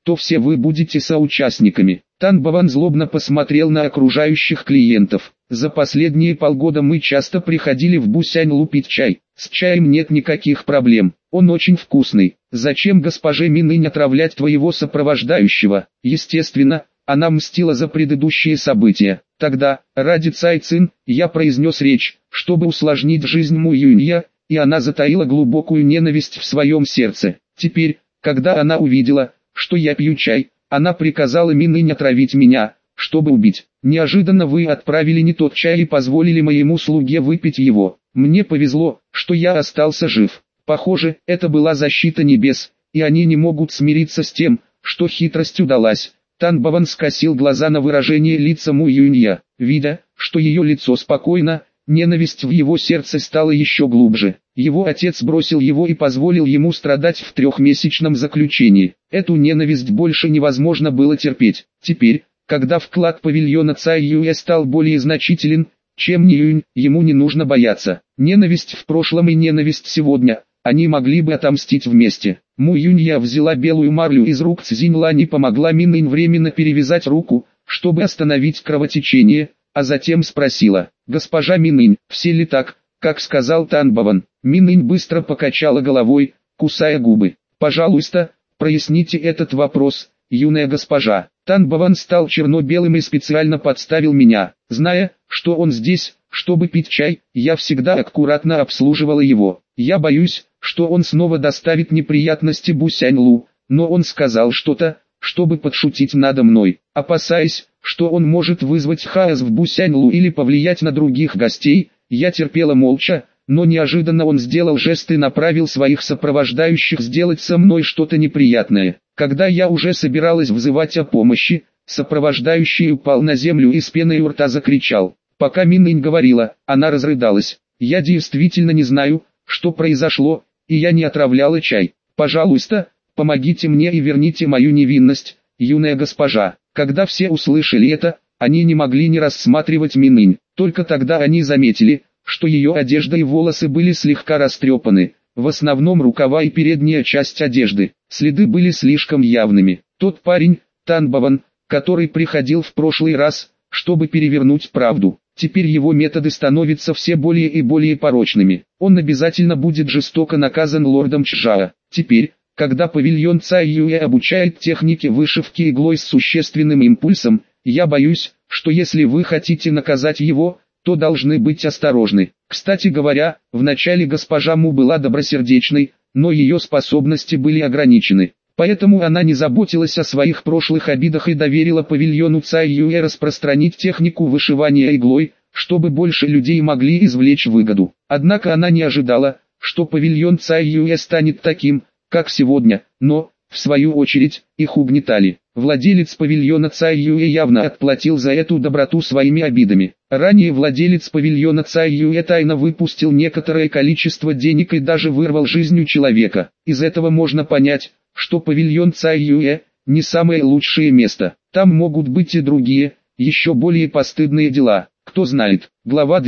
то все вы будете соучастниками. Тан Баван злобно посмотрел на окружающих клиентов. За последние полгода мы часто приходили в Бусяньлу пить чай. С чаем нет никаких проблем, он очень вкусный. Зачем госпоже Минынь отравлять твоего сопровождающего? Естественно, она мстила за предыдущие события. Тогда, ради Цай Цин, я произнес речь, чтобы усложнить жизнь Му Юнья, и она затаила глубокую ненависть в своем сердце. Теперь, когда она увидела, что я пью чай, она приказала Минынь отравить меня, чтобы убить. Неожиданно вы отправили не тот чай и позволили моему слуге выпить его. Мне повезло, что я остался жив. Похоже, это была защита небес, и они не могут смириться с тем, что хитрость удалась. Тан Баван скосил глаза на выражение лица Му Юнья. Видя, что ее лицо спокойно, ненависть в его сердце стала еще глубже. Его отец бросил его и позволил ему страдать в 3-месячном заключении. Эту ненависть больше невозможно было терпеть. Теперь, когда вклад павильона Цай Юэ стал более значителен, чем Ни Юнь, ему не нужно бояться. Ненависть в прошлом и ненависть сегодня, они могли бы отомстить вместе. Му Юнья взяла белую марлю из рук Цзиньлань и помогла Минынь временно перевязать руку, чтобы остановить кровотечение, а затем спросила: «Госпожа Минынь, все ли так, как сказал Тан Баван?» Минынь быстро покачала головой, кусая губы. «Пожалуйста, проясните этот вопрос, юная госпожа». Тан Баван стал черно-белым и специально подставил меня. Зная, что он здесь, чтобы пить чай, я всегда аккуратно обслуживала его. Я боюсь, что он снова доставит неприятности Бусяньлу, но он сказал что-то, чтобы подшутить надо мной. Опасаясь, что он может вызвать хаос в Бусяньлу или повлиять на других гостей, я терпела молча, но неожиданно он сделал жест и направил своих сопровождающих сделать со мной что-то неприятное. Когда я уже собиралась взывать о помощи, сопровождающий упал на землю и с пеной у рта закричал. Пока Минынь говорила, она разрыдалась. Я действительно не знаю, что произошло, и я не отравляла чай. Пожалуйста, помогите мне и верните мою невинность, юная госпожа. Когда все услышали это, они не могли не рассматривать Минынь. Только тогда они заметили, что ее одежда и волосы были слегка растрепаны, в основном рукава и передняя часть одежды. Следы были слишком явными. Тот парень, Тан Баван, который приходил в прошлый раз, чтобы перевернуть правду, теперь его методы становятся все более и более порочными. Он обязательно будет жестоко наказан лордом Чжао. Теперь, когда павильон Цай Юэ обучает технике вышивки иглой с существенным импульсом, я боюсь, что если вы хотите наказать его, то должны быть осторожны. Кстати говоря, вначале госпожа Му была добросердечной, но ее способности были ограничены. Поэтому она не заботилась о своих прошлых обидах и доверила павильону Цай Юэ распространить технику вышивания иглой, чтобы больше людей могли извлечь выгоду. Однако она не ожидала, что павильон Цай Юэ станет таким, как сегодня, но, в свою очередь, их угнетали. Владелец павильона Цай Юэ явно отплатил за эту доброту своими обидами. Ранее владелец павильона Цай Юэ тайно выпустил некоторое количество денег и даже вырвал жизнь у человека. Из этого можно понять, что павильон Цай Юэ не самое лучшее место. Там могут быть и другие, еще более постыдные дела. Кто знает. Глава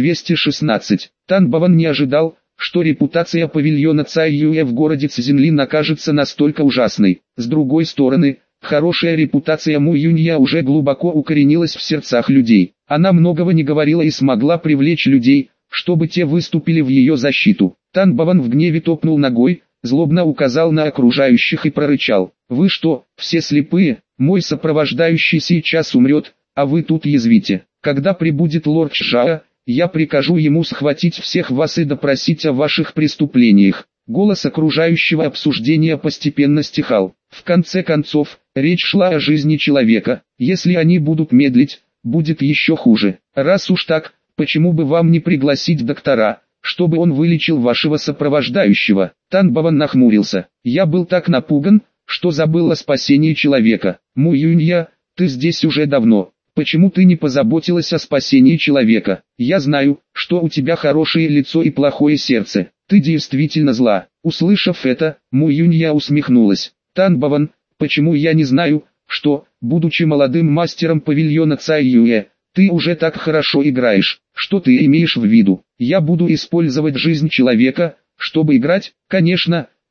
216. Тан Баван не ожидал, что репутация павильона Цай Юэ в городе Цзинлин окажется настолько ужасной. С другой стороны, хорошая репутация Му Юнья уже глубоко укоренилась в сердцах людей. Она многого не говорила и смогла привлечь людей, чтобы те выступили в ее защиту. Тан Баван в гневе топнул ногой, злобно указал на окружающих и прорычал: «Вы что, все слепые? Мой сопровождающий сейчас умрет, а вы тут язвите. Когда прибудет лорд Чжао, я прикажу ему схватить всех вас и допросить о ваших преступлениях». Голос окружающего обсуждения постепенно стихал. В конце концов, речь шла о жизни человека. Если они будут медлить, будет еще хуже. Раз уж так, почему бы вам не пригласить доктора, чтобы он вылечил вашего сопровождающего? Тан Баван нахмурился. Я был так напуган, что забыл о спасении человека. Му Юнья, ты здесь уже давно. Почему ты не позаботилась о спасении человека? Я знаю, что у тебя хорошее лицо и плохое сердце. Ты действительно зла. Услышав это, Му Юнья усмехнулась. Тан Баван, почему я не знаю, что, будучи молодым мастером павильона Цай Юэ, ты уже так хорошо играешь? Что ты имеешь в виду? Я буду использовать жизнь человека, чтобы играть? Конечно,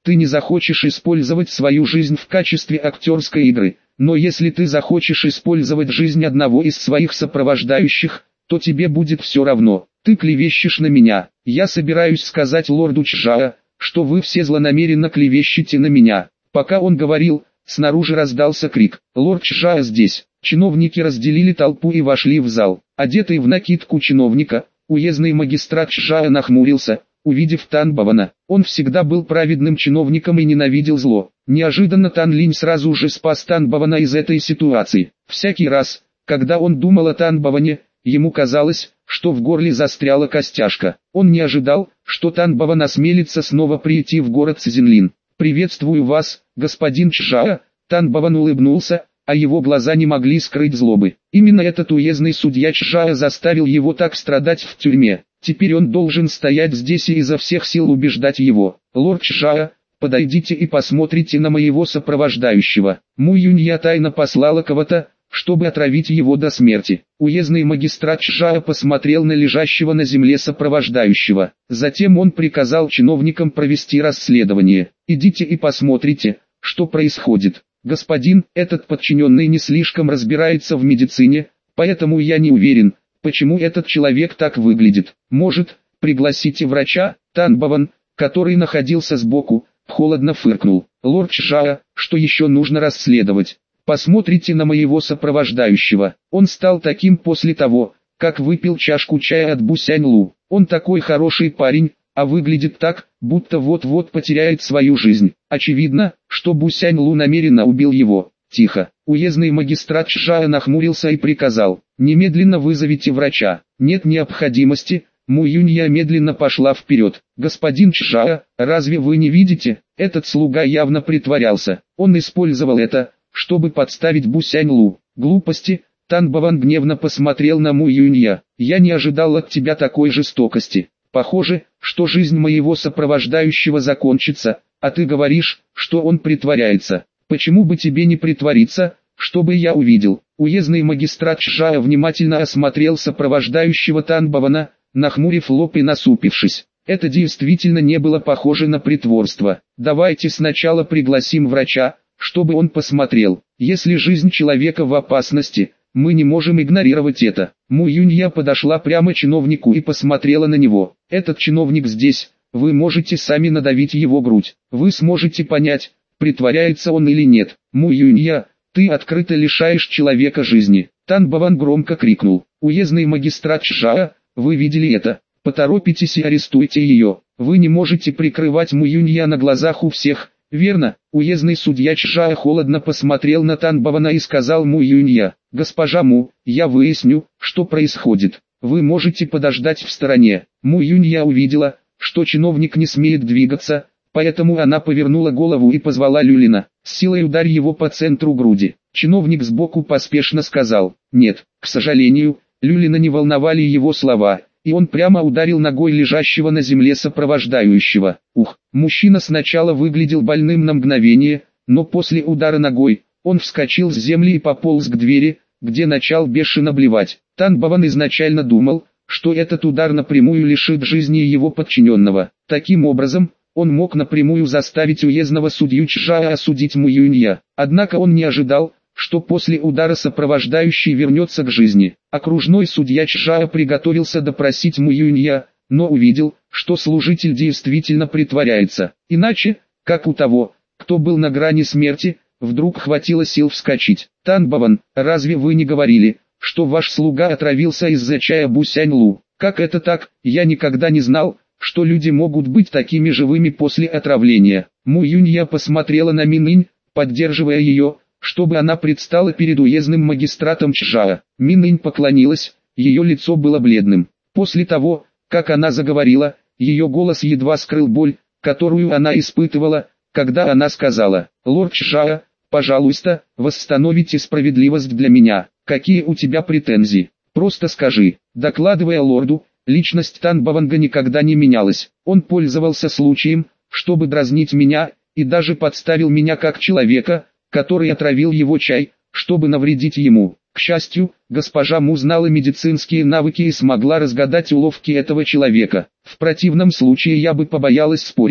ты не захочешь использовать свою жизнь в качестве актерской игры, но если ты захочешь использовать жизнь одного из своих сопровождающих, то тебе будет все равно. Ты клевещешь на меня. Я собираюсь сказать лорду Чжао, что вы все злонамеренно клевещете на меня». Пока он говорил, снаружи раздался крик: «Лорд Чжао здесь!». Чиновники разделили толпу и вошли в зал. Одетый в накидку чиновника, уездный магистрат Чжао нахмурился, увидев Тан Бавана. Он всегда был праведным чиновником и ненавидел зло. Неожиданно Тан Линь сразу же спас Тан Бавана из этой ситуации. Всякий раз, когда он думал о Тан Баване, ему казалось, что в горле застряла костяшка. Он не ожидал, что Тан Баван осмелится снова прийти в город Цзинлин. «Приветствую вас, господин Чжао». Тан Баван улыбнулся, а его глаза не могли скрыть злобы. Именно этот уездный судья Чжао заставил его так страдать в тюрьме. Теперь он должен стоять здесь и изо всех сил убеждать его. «Лорд Чжао, подойдите и посмотрите на моего сопровождающего». Му Юнья тайно послала кого-то, чтобы отравить его до смерти. Уездный магистрат Чжао посмотрел на лежащего на земле сопровождающего. Затем он приказал чиновникам провести расследование. «Идите и посмотрите, что происходит. Господин, этот подчиненный не слишком разбирается в медицине, поэтому я не уверен, почему этот человек так выглядит. Может, пригласите врача?» Тан Баван, который находился сбоку, холодно фыркнул. «Лорд Чжао, что еще нужно расследовать? Посмотрите на моего сопровождающего. Он стал таким после того, как выпил чашку чая от Бусянь Лу. Он такой хороший парень, а выглядит так, будто вот-вот потеряет свою жизнь. Очевидно, что Бусянь Лу намеренно убил его». «Тихо». Уездный магистрат Чжао нахмурился и приказал: «Немедленно вызовите врача». «Нет необходимости». Му Юнья медленно пошла вперед. «Господин Чжао, разве вы не видите? Этот слуга явно притворялся. Он использовал это, чтобы подставить Бусянь Лу». «Глупости». Тан Баван гневно посмотрел на Му Юнья. «Я не ожидал от тебя такой жестокости. Похоже, что жизнь моего сопровождающего закончится, а ты говоришь, что он притворяется. Почему бы тебе не притвориться, чтобы я увидел?» Уездный магистрат Чжао внимательно осмотрел сопровождающего Тан Бавана, нахмурив лоб и насупившись. Это действительно не было похоже на притворство. «Давайте сначала пригласим врача, чтобы он посмотрел. Если жизнь человека в опасности, мы не можем игнорировать это». Му Юнья подошла прямо к чиновнику и посмотрела на него. «Этот чиновник здесь, вы можете сами надавить его грудь. Вы сможете понять, притворяется он или нет». «Му Юнья, ты открыто лишаешь человека жизни». Тан Баван громко крикнул. «Уездный магистрат Чжао, вы видели это? Поторопитесь и арестуйте ее. Вы не можете прикрывать Му Юнья на глазах у всех, верно?» Уездный судья Чжао холодно посмотрел на Тан Бавана и сказал Му Юнья: «Госпожа Му, я выясню, что происходит. Вы можете подождать в стороне». Му Юнья увидела, что чиновник не смеет двигаться, поэтому она повернула голову и позвала Люлина: «С силой ударь его по центру груди». Чиновник сбоку поспешно сказал: «Нет». К сожалению, Люлина не волновали его слова, и он прямо ударил ногой лежащего на земле сопровождающего. Ух! Мужчина сначала выглядел больным на мгновение, но после удара ногой, он вскочил с земли и пополз к двери, где начал бешено блевать. Тан Баван изначально думал, что этот удар напрямую лишит жизни его подчиненного. Таким образом, он мог напрямую заставить уездного судью Чжао осудить Му Юнья. Однако он не ожидал, что после удара сопровождающий вернется к жизни. Окружной судья Чжао приготовился допросить Му Юнья, но увидел, что служитель действительно притворяется. Иначе, как у того, кто был на грани смерти, вдруг хватило сил вскочить. «Тан Баван, разве вы не говорили, что ваш слуга отравился из-за чая Бусянь Лу? Как это так? Я никогда не знал, что люди могут быть такими живыми после отравления». Му Юнья посмотрела на Мининь, поддерживая ее, чтобы она предстала перед уездным магистратом Чжао. Мининь поклонилась, ее лицо было бледным. После того, как она заговорила, ее голос едва скрыл боль, которую она испытывала, когда она сказала: «Лорд Чжао, пожалуйста, восстановите справедливость для меня. Какие у тебя претензии? Просто скажи». Докладывая лорду, личность Тан Баванга никогда не менялась. Он пользовался случаем, чтобы дразнить меня, и даже подставил меня как человека, который отравил его чай, чтобы навредить ему. К счастью, госпожа Му знала медицинские навыки и смогла разгадать уловки этого человека. В противном случае я бы побоялась спорить,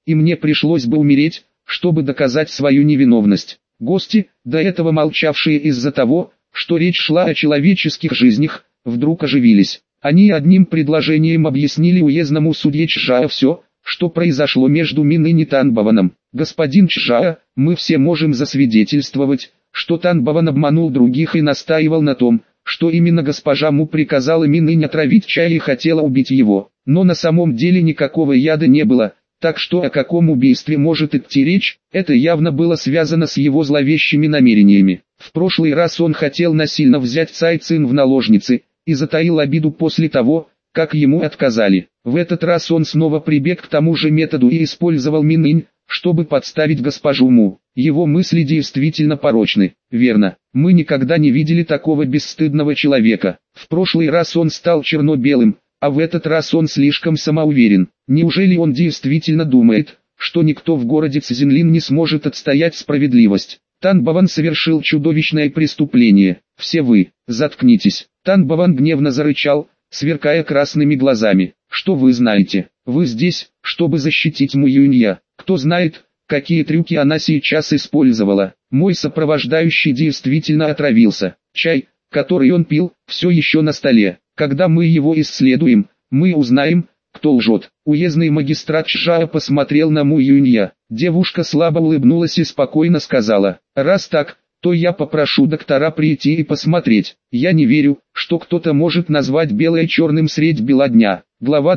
и мне пришлось бы умереть, чтобы доказать свою невиновность. Гости, до этого молчавшие из-за того, что речь шла о человеческих жизнях, вдруг оживились. Они одним предложением объяснили уездному судье Чжао все, что произошло между Минынь и Танбованом. «Господин Чжао, мы все можем засвидетельствовать, что Танбован обманул других и настаивал на том, что именно госпожа Му приказала Минынь отравить чай и хотела убить его. Но на самом деле никакого яда не было, так что о каком убийстве может идти речь, это явно было связано с его зловещими намерениями. В прошлый раз он хотел насильно взять Цай Цин в наложницы, и затаил обиду после того, как ему отказали. В этот раз он снова прибег к тому же методу и использовал Минынь, чтобы подставить госпожу Му. Его мысли действительно порочны. Верно, мы никогда не видели такого бесстыдного человека. В прошлый раз он стал черно-белым, а в этот раз он слишком самоуверен. Неужели он действительно думает, что никто в городе Цзинлин не сможет отстоять справедливость? Танбован совершил чудовищное преступление. Все вы, заткнитесь. Танбован гневно зарычал, сверкая красными глазами. Что вы знаете? Вы здесь, чтобы защитить Му Юнья. Кто знает, какие трюки она сейчас использовала. Мой сопровождающий действительно отравился. Чай, который он пил, все еще на столе. Когда мы его исследуем, мы узнаем, кто лжет. Уездный магистрат Чжао посмотрел на Му Юнья. Девушка слабо улыбнулась и спокойно сказала: «Раз так, то я попрошу доктора прийти и посмотреть. Я не верю, что кто-то может назвать белое черным средь бела дня». Глава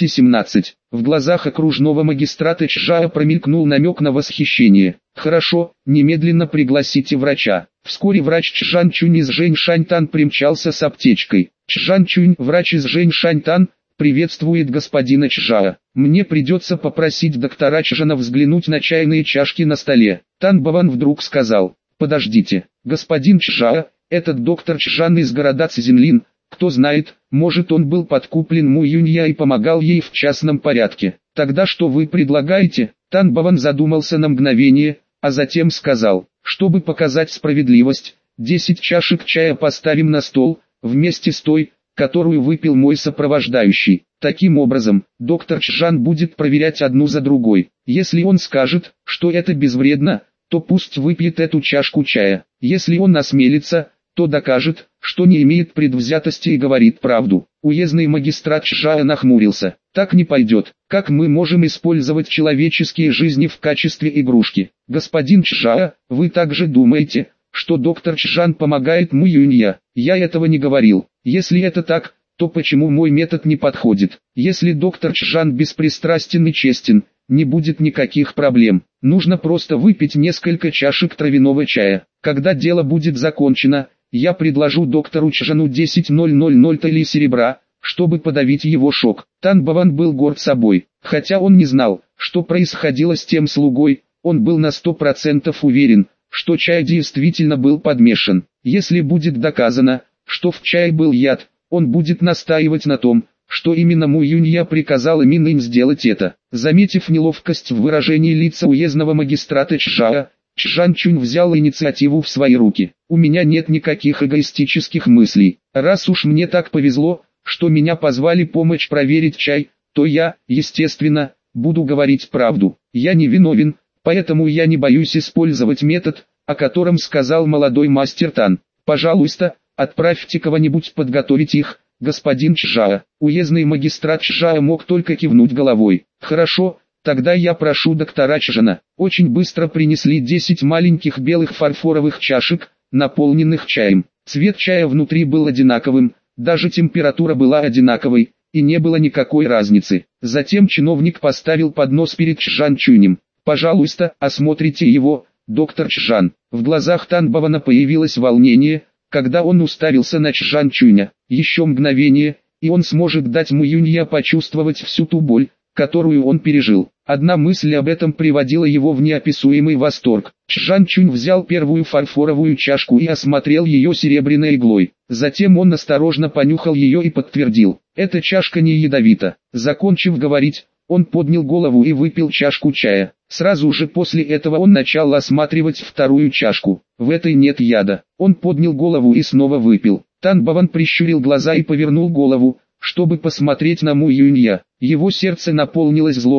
217. В глазах окружного магистрата Чжао промелькнул намек на восхищение. «Хорошо, немедленно пригласите врача». Вскоре врач Чжан Чунь из Жэньшаньтан примчался с аптечкой. Чжан Чунь, врач из Жэньшаньтан, приветствует господина Чжао. Мне придется попросить доктора Чжана взглянуть на чайные чашки на столе. Танбован вдруг сказал: «Подождите, господин Чжао, этот доктор Чжан из города Цзинлин, кто знает, может он был подкуплен Му Юнья и помогал ей в частном порядке. Тогда что вы предлагаете?» Танбован задумался на мгновение, а затем сказал: «Чтобы показать справедливость, 10 чашек чая поставим на стол, вместе с той, которую выпил мой сопровождающий. Таким образом, доктор Чжан будет проверять одну за другой. Если он скажет, что это безвредно, то пусть выпьет эту чашку чая. Если он осмелится, то докажет, что не имеет предвзятости и говорит правду». Уездный магистрат Чжао нахмурился. «Так не пойдет. Как мы можем использовать человеческие жизни в качестве игрушки? Господин Чжао, вы также думаете, что доктор Чжан помогает Му Юнья? Я этого не говорил. Если это так, то почему мой метод не подходит? Если доктор Чжан беспристрастен и честен, не будет никаких проблем. Нужно просто выпить несколько чашек травяного чая. Когда дело будет закончено, я предложу доктору Чжану 10,000 талей серебра, чтобы подавить его шок». Танбован был горд собой. Хотя он не знал, что происходило с тем слугой, он был на 100% уверен, что чай действительно был подмешан. Если будет доказано, что в чае был яд, он будет настаивать на том, что именно Му Юнья приказала Минынь сделать это. Заметив неловкость в выражении лица уездного магистрата Чжао, Чжан Чунь взял инициативу в свои руки. «У меня нет никаких эгоистических мыслей. Раз уж мне так повезло, что меня позвали помочь проверить чай, то я, естественно, буду говорить правду. Я не виновен, поэтому я не боюсь использовать метод, о котором сказал молодой мастер Тан. Пожалуйста, отправьте кого-нибудь подготовить их, господин Чжао». Уездный магистрат Чжао мог только кивнуть головой. «Хорошо, тогда я прошу доктора Чжана». Очень быстро принесли 10 маленьких белых фарфоровых чашек, наполненных чаем. Цвет чая внутри был одинаковым, даже температура была одинаковой, и не было никакой разницы. Затем чиновник поставил поднос перед Чжан Чунем. «Пожалуйста, осмотрите его, доктор Чжан». В глазах Танбована появилось волнение, когда он уставился на Чжан Чуня. Еще мгновение, и он сможет дать Му Юнья почувствовать всю ту боль, которую он пережил. Одна мысль об этом приводила его в неописуемый восторг. Чжан Чунь взял первую фарфоровую чашку и осмотрел ее серебряной иглой. Затем он осторожно понюхал ее и подтвердил: «Эта чашка не ядовита». Закончив говорить, он поднял голову и выпил чашку чая. Сразу же после этого он начал осматривать вторую чашку. «В этой нет яда». Он поднял голову и снова выпил. Танбован прищурил глаза и повернул голову, чтобы посмотреть на Му Юнья. Его сердце наполнилось злобой,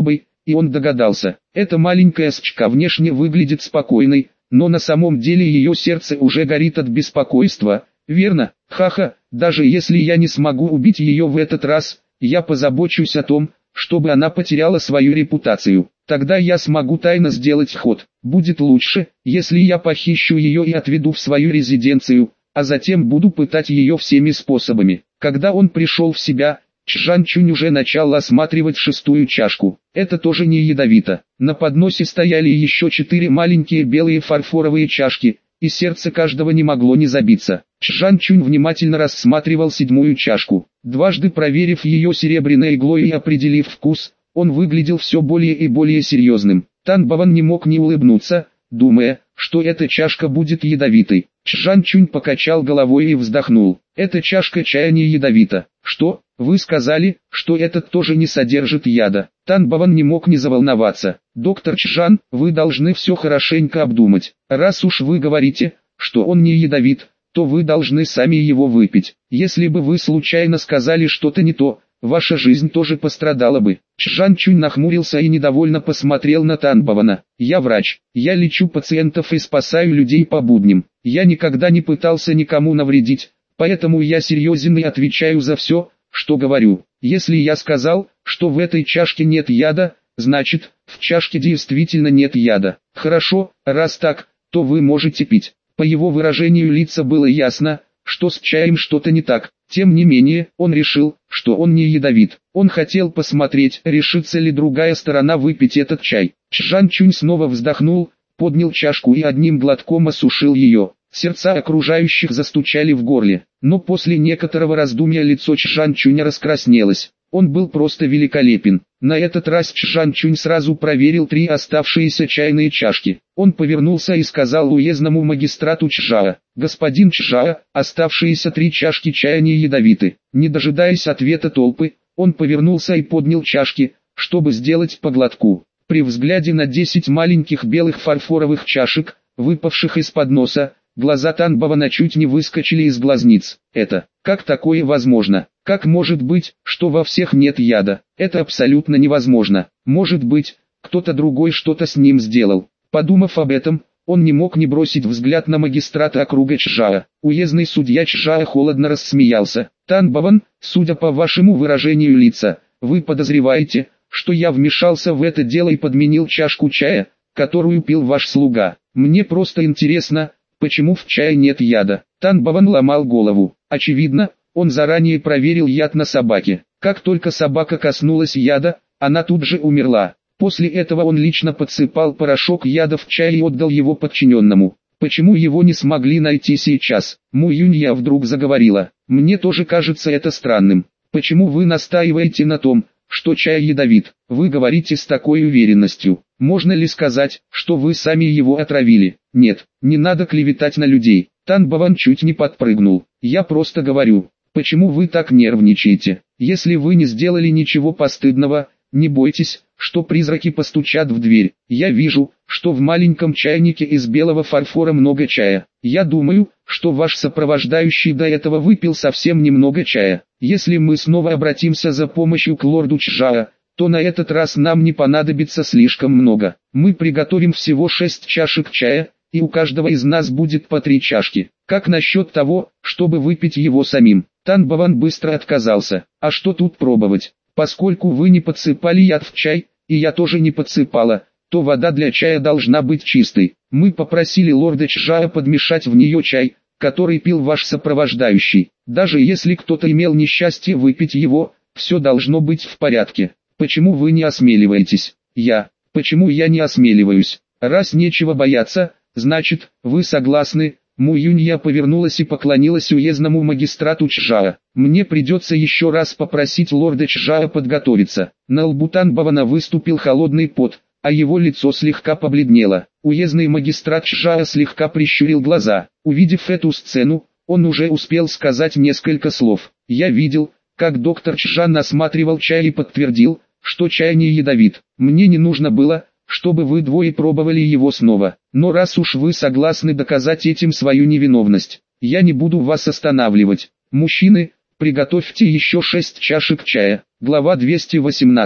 и он догадался. Эта маленькая сучка внешне выглядит спокойной, но на самом деле ее сердце уже горит от беспокойства, верно? Ха-ха, даже если я не смогу убить ее в этот раз, я позабочусь о том, чтобы она потеряла свою репутацию. Тогда я смогу тайно сделать ход. Будет лучше, если я похищу ее и отведу в свою резиденцию, а затем буду пытать ее всеми способами. Когда он пришел в себя, Чжан Чунь уже начал осматривать шестую чашку. Это тоже не ядовито. На подносе стояли еще 4 маленькие белые фарфоровые чашки, и сердце каждого не могло не забиться. Чжан Чунь внимательно рассматривал седьмую чашку. Дважды проверив ее серебряной иглой и определив вкус, он выглядел все более и более серьезным. Тан Баван не мог не улыбнуться, думая, что эта чашка будет ядовитой. Чжан Чунь покачал головой и вздохнул. Эта чашка чая не ядовита. Что? Вы сказали, что этот тоже не содержит яда. Тан Баван не мог не заволноваться. Доктор Чжан, вы должны все хорошенько обдумать. Раз уж вы говорите, что он не ядовит, то вы должны сами его выпить. Если бы вы случайно сказали что-то не то, ваша жизнь тоже пострадала бы. Чжан Чунь нахмурился и недовольно посмотрел на Тан Бавана. Я врач, я лечу пациентов и спасаю людей по будням. Я никогда не пытался никому навредить, поэтому я серьезен и отвечаю за все, что говорю. Если я сказал, что в этой чашке нет яда, значит, в чашке действительно нет яда. Хорошо, раз так, то вы можете пить. По его выражению лица было ясно, что с чаем что-то не так. Тем не менее, он решил, что он не ядовит. Он хотел посмотреть, решится ли другая сторона выпить этот чай. Чжан Чунь снова вздохнул, поднял чашку и одним глотком осушил ее. Сердца окружающих застучали в горле, но после некоторого раздумья лицо Чжан Чуня раскраснелось. Он был просто великолепен. На этот раз Чжан Чунь сразу проверил 3 оставшиеся чайные чашки. Он повернулся и сказал уездному магистрату Чжао: «Господин Чжао, оставшиеся 3 чашки чая не ядовиты». Не дожидаясь ответа толпы, он повернулся и поднял чашки, чтобы сделать по глотку. При взгляде на 10 маленьких белых фарфоровых чашек, выпавших из-под носа, глаза Тан Бавана чуть не выскочили из глазниц. Как такое возможно? Как может быть, что во всех нет яда? Это абсолютно невозможно. Может быть, кто-то другой что-то с ним сделал. Подумав об этом, он не мог не бросить взгляд на магистрата округа Чжао. Уездный судья Чжао холодно рассмеялся. Тан Баван, судя по вашему выражению лица, вы подозреваете, что я вмешался в это дело и подменил чашку чая, которую пил ваш слуга. Мне просто интересно, почему в чае нет яда? Тан Баван ломал голову. Очевидно, он заранее проверил яд на собаке. Как только собака коснулась яда, она тут же умерла. После этого он лично подсыпал порошок яда в чай и отдал его подчиненному. Почему его не смогли найти сейчас? Му Юнья вдруг заговорила. Мне тоже кажется это странным. Почему вы настаиваете на том, что чай ядовит? Вы говорите с такой уверенностью. Можно ли сказать, что вы сами его отравили? Нет, не надо клеветать на людей. Тан Баван чуть не подпрыгнул. Я просто говорю, почему вы так нервничаете? Если вы не сделали ничего постыдного, не бойтесь, что призраки постучат в дверь. Я вижу, что в маленьком чайнике из белого фарфора много чая. Я думаю, что ваш сопровождающий до этого выпил совсем немного чая. Если мы снова обратимся за помощью к лорду Чжао, то на этот раз нам не понадобится слишком много. Мы приготовим всего 6 чашек чая, и у каждого из нас будет по 3 чашки. Как насчет того, чтобы выпить его самим? Тан Баван быстро отказался. А что тут пробовать? Поскольку вы не подсыпали яд в чай, и я тоже не подсыпала, то вода для чая должна быть чистой. Мы попросили лорда Чжао подмешать в нее чай, который пил ваш сопровождающий. Даже если кто-то имел несчастье выпить его, все должно быть в порядке. Почему вы не осмеливаетесь? Почему я не осмеливаюсь? Раз нечего бояться, значит, вы согласны? Му Юнья повернулась и поклонилась уездному магистрату Чжао. Мне придется еще раз попросить лорда Чжао подготовиться. На лбу Тан Бавана выступил холодный пот, а его лицо слегка побледнело. Уездный магистрат Чжао слегка прищурил глаза. Увидев эту сцену, он уже успел сказать несколько слов. Я видел, как доктор Чжан осматривал чай и подтвердил, что чай не ядовит. Мне не нужно было, чтобы вы двое пробовали его снова. Но раз уж вы согласны доказать этим свою невиновность, я не буду вас останавливать. Мужчины, приготовьте еще 6 чашек чая. Глава 218.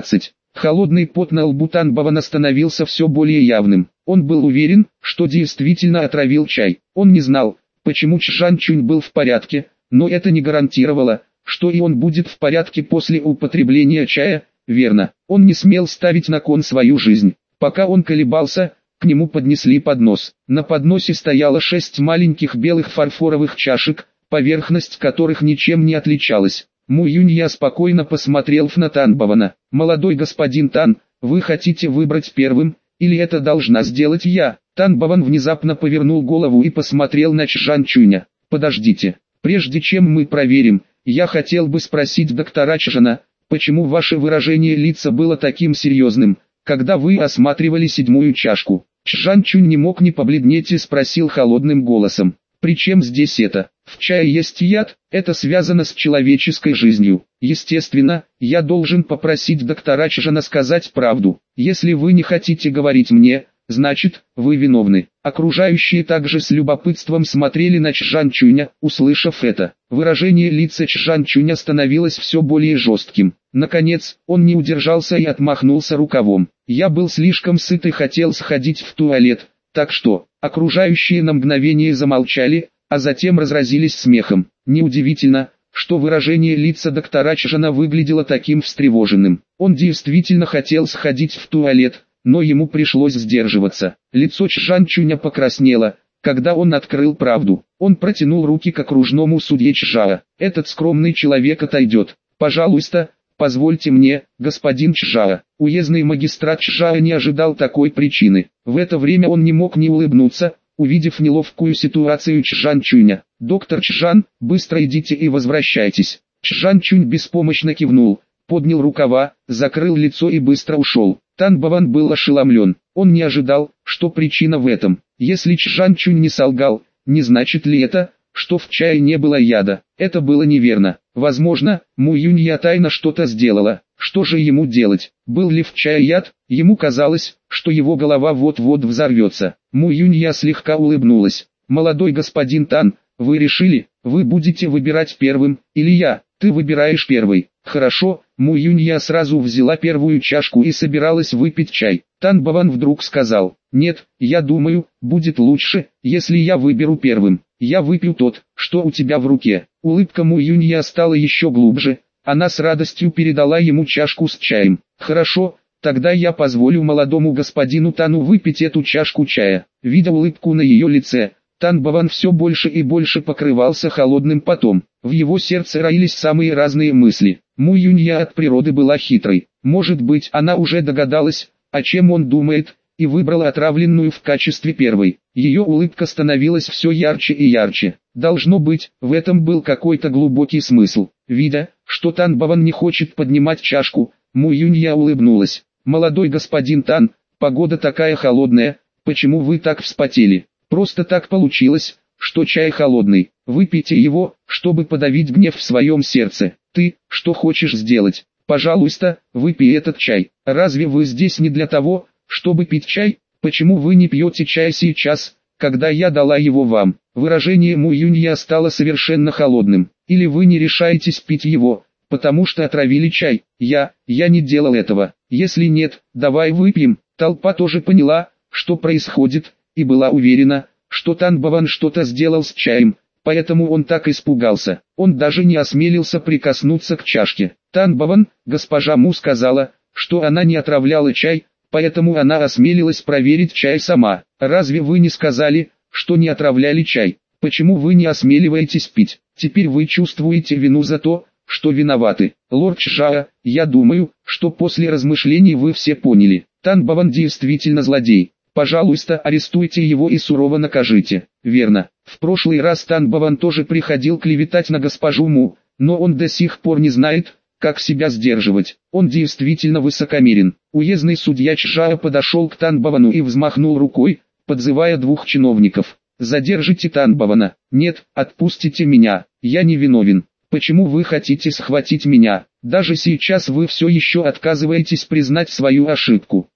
Холодный пот на лбу Танбована становился все более явным. Он был уверен, что действительно отравил чай. Он не знал, почему Чжан Чунь был в порядке, но это не гарантировало, что и он будет в порядке после употребления чая. Верно, он не смел ставить на кон свою жизнь. Пока он колебался, к нему поднесли поднос. На подносе стояло 6 маленьких белых фарфоровых чашек, поверхность которых ничем не отличалась. Му Юнья спокойно посмотрел на Танбована. «Молодой господин Тан, вы хотите выбрать первым, или это должна сделать я?» Танбован внезапно повернул голову и посмотрел на Чжан Чуня. «Подождите, прежде чем мы проверим, я хотел бы спросить доктора Чжана, почему ваше выражение лица было таким серьезным, когда вы осматривали 7-ю чашку?» Чжан Чунь не мог не побледнеть и спросил холодным голосом. «При чем здесь это? В чае есть яд, это связано с человеческой жизнью. Естественно, я должен попросить доктора Чжана сказать правду. Если вы не хотите говорить мне, значит, вы виновны». Окружающие также с любопытством смотрели на Чжан Чуня. Услышав это, выражение лица Чжан Чуня становилось все более жестким. Наконец, он не удержался и отмахнулся рукавом. «Я был слишком сыт и хотел сходить в туалет, так что...» Окружающие на мгновение замолчали, а затем разразились смехом. Неудивительно, что выражение лица доктора Чжана выглядело таким встревоженным. Он действительно хотел сходить в туалет, но ему пришлось сдерживаться. Лицо Чжан Чуня покраснело, когда он открыл правду. Он протянул руки к окружному судье Чжао. «Этот скромный человек отойдет. Пожалуйста, позвольте мне, господин Чжао». Уездный магистрат Чжао не ожидал такой причины. В это время он не мог не улыбнуться, увидев неловкую ситуацию Чжан Чуня. «Доктор Чжан, быстро идите и возвращайтесь». Чжан Чунь беспомощно кивнул, поднял рукава, закрыл лицо и быстро ушел. Танбован был ошеломлен. Он не ожидал, что причина в этом. Если Чжан Чунь не солгал, не значит ли это, что в чае не было яда? Это было неверно. Возможно, Му Юнья тайно что-то сделала. Что же ему делать? Был ли в чае яд? Ему казалось, что его голова вот-вот взорвется. Му Юнья слегка улыбнулась. «Молодой господин Тан, вы решили, вы будете выбирать первым, или я? Ты выбираешь первый». «Хорошо». Му Юнья сразу взяла первую чашку и собиралась выпить чай. Танбован вдруг сказал: «Нет, я думаю, будет лучше, если я выберу первым. Я выпью тот, что у тебя в руке». Улыбка Му Юнья стала еще глубже. Она с радостью передала ему чашку с чаем. «Хорошо, тогда я позволю молодому господину Тану выпить эту чашку чая». Видя улыбку на ее лице, Танбован все больше и больше покрывался холодным потом. В его сердце роились самые разные мысли. Му Юнья от природы была хитрой. Может быть, она уже догадалась, о чем он думает, и выбрала отравленную в качестве первой. Ее улыбка становилась все ярче и ярче. Должно быть, в этом был какой-то глубокий смысл. Видя, что Танбован не хочет поднимать чашку, Му Юнья улыбнулась. «Молодой господин Тан, погода такая холодная, почему вы так вспотели?» «Просто так получилось, что чай холодный. Выпейте его, чтобы подавить гнев в своем сердце. Ты, что хочешь сделать? Пожалуйста, выпей этот чай. Разве вы здесь не для того, чтобы пить чай? Почему вы не пьете чай сейчас, когда я дала его вам?» Выражение Му Юнья стало совершенно холодным. «Или вы не решаетесь пить его, потому что отравили чай?» Я не делал этого. «Если нет, давай выпьем». Толпа тоже поняла, что происходит, и была уверена, что Танбован что-то сделал с чаем, поэтому он так испугался. Он даже не осмелился прикоснуться к чашке. «Танбован, госпожа Му сказала, что она не отравляла чай, поэтому она осмелилась проверить чай сама. Разве вы не сказали, что не отравляли чай? Почему вы не осмеливаетесь пить? Теперь вы чувствуете вину за то, что виноваты. Лорд Чжао, я думаю, что после размышлений вы все поняли. Танбован действительно злодей. Пожалуйста, арестуйте его и сурово накажите». Верно. В прошлый раз Танбован тоже приходил клеветать на госпожу Му, но он до сих пор не знает, как себя сдерживать. Он действительно высокомерен. Уездный судья Чжао подошел к Танбовану и взмахнул рукой, подзывая 2 чиновников. «Задержите Танбована». «Нет, отпустите меня, я не виновен. Почему вы хотите схватить меня? Даже сейчас вы все еще отказываетесь признать свою ошибку».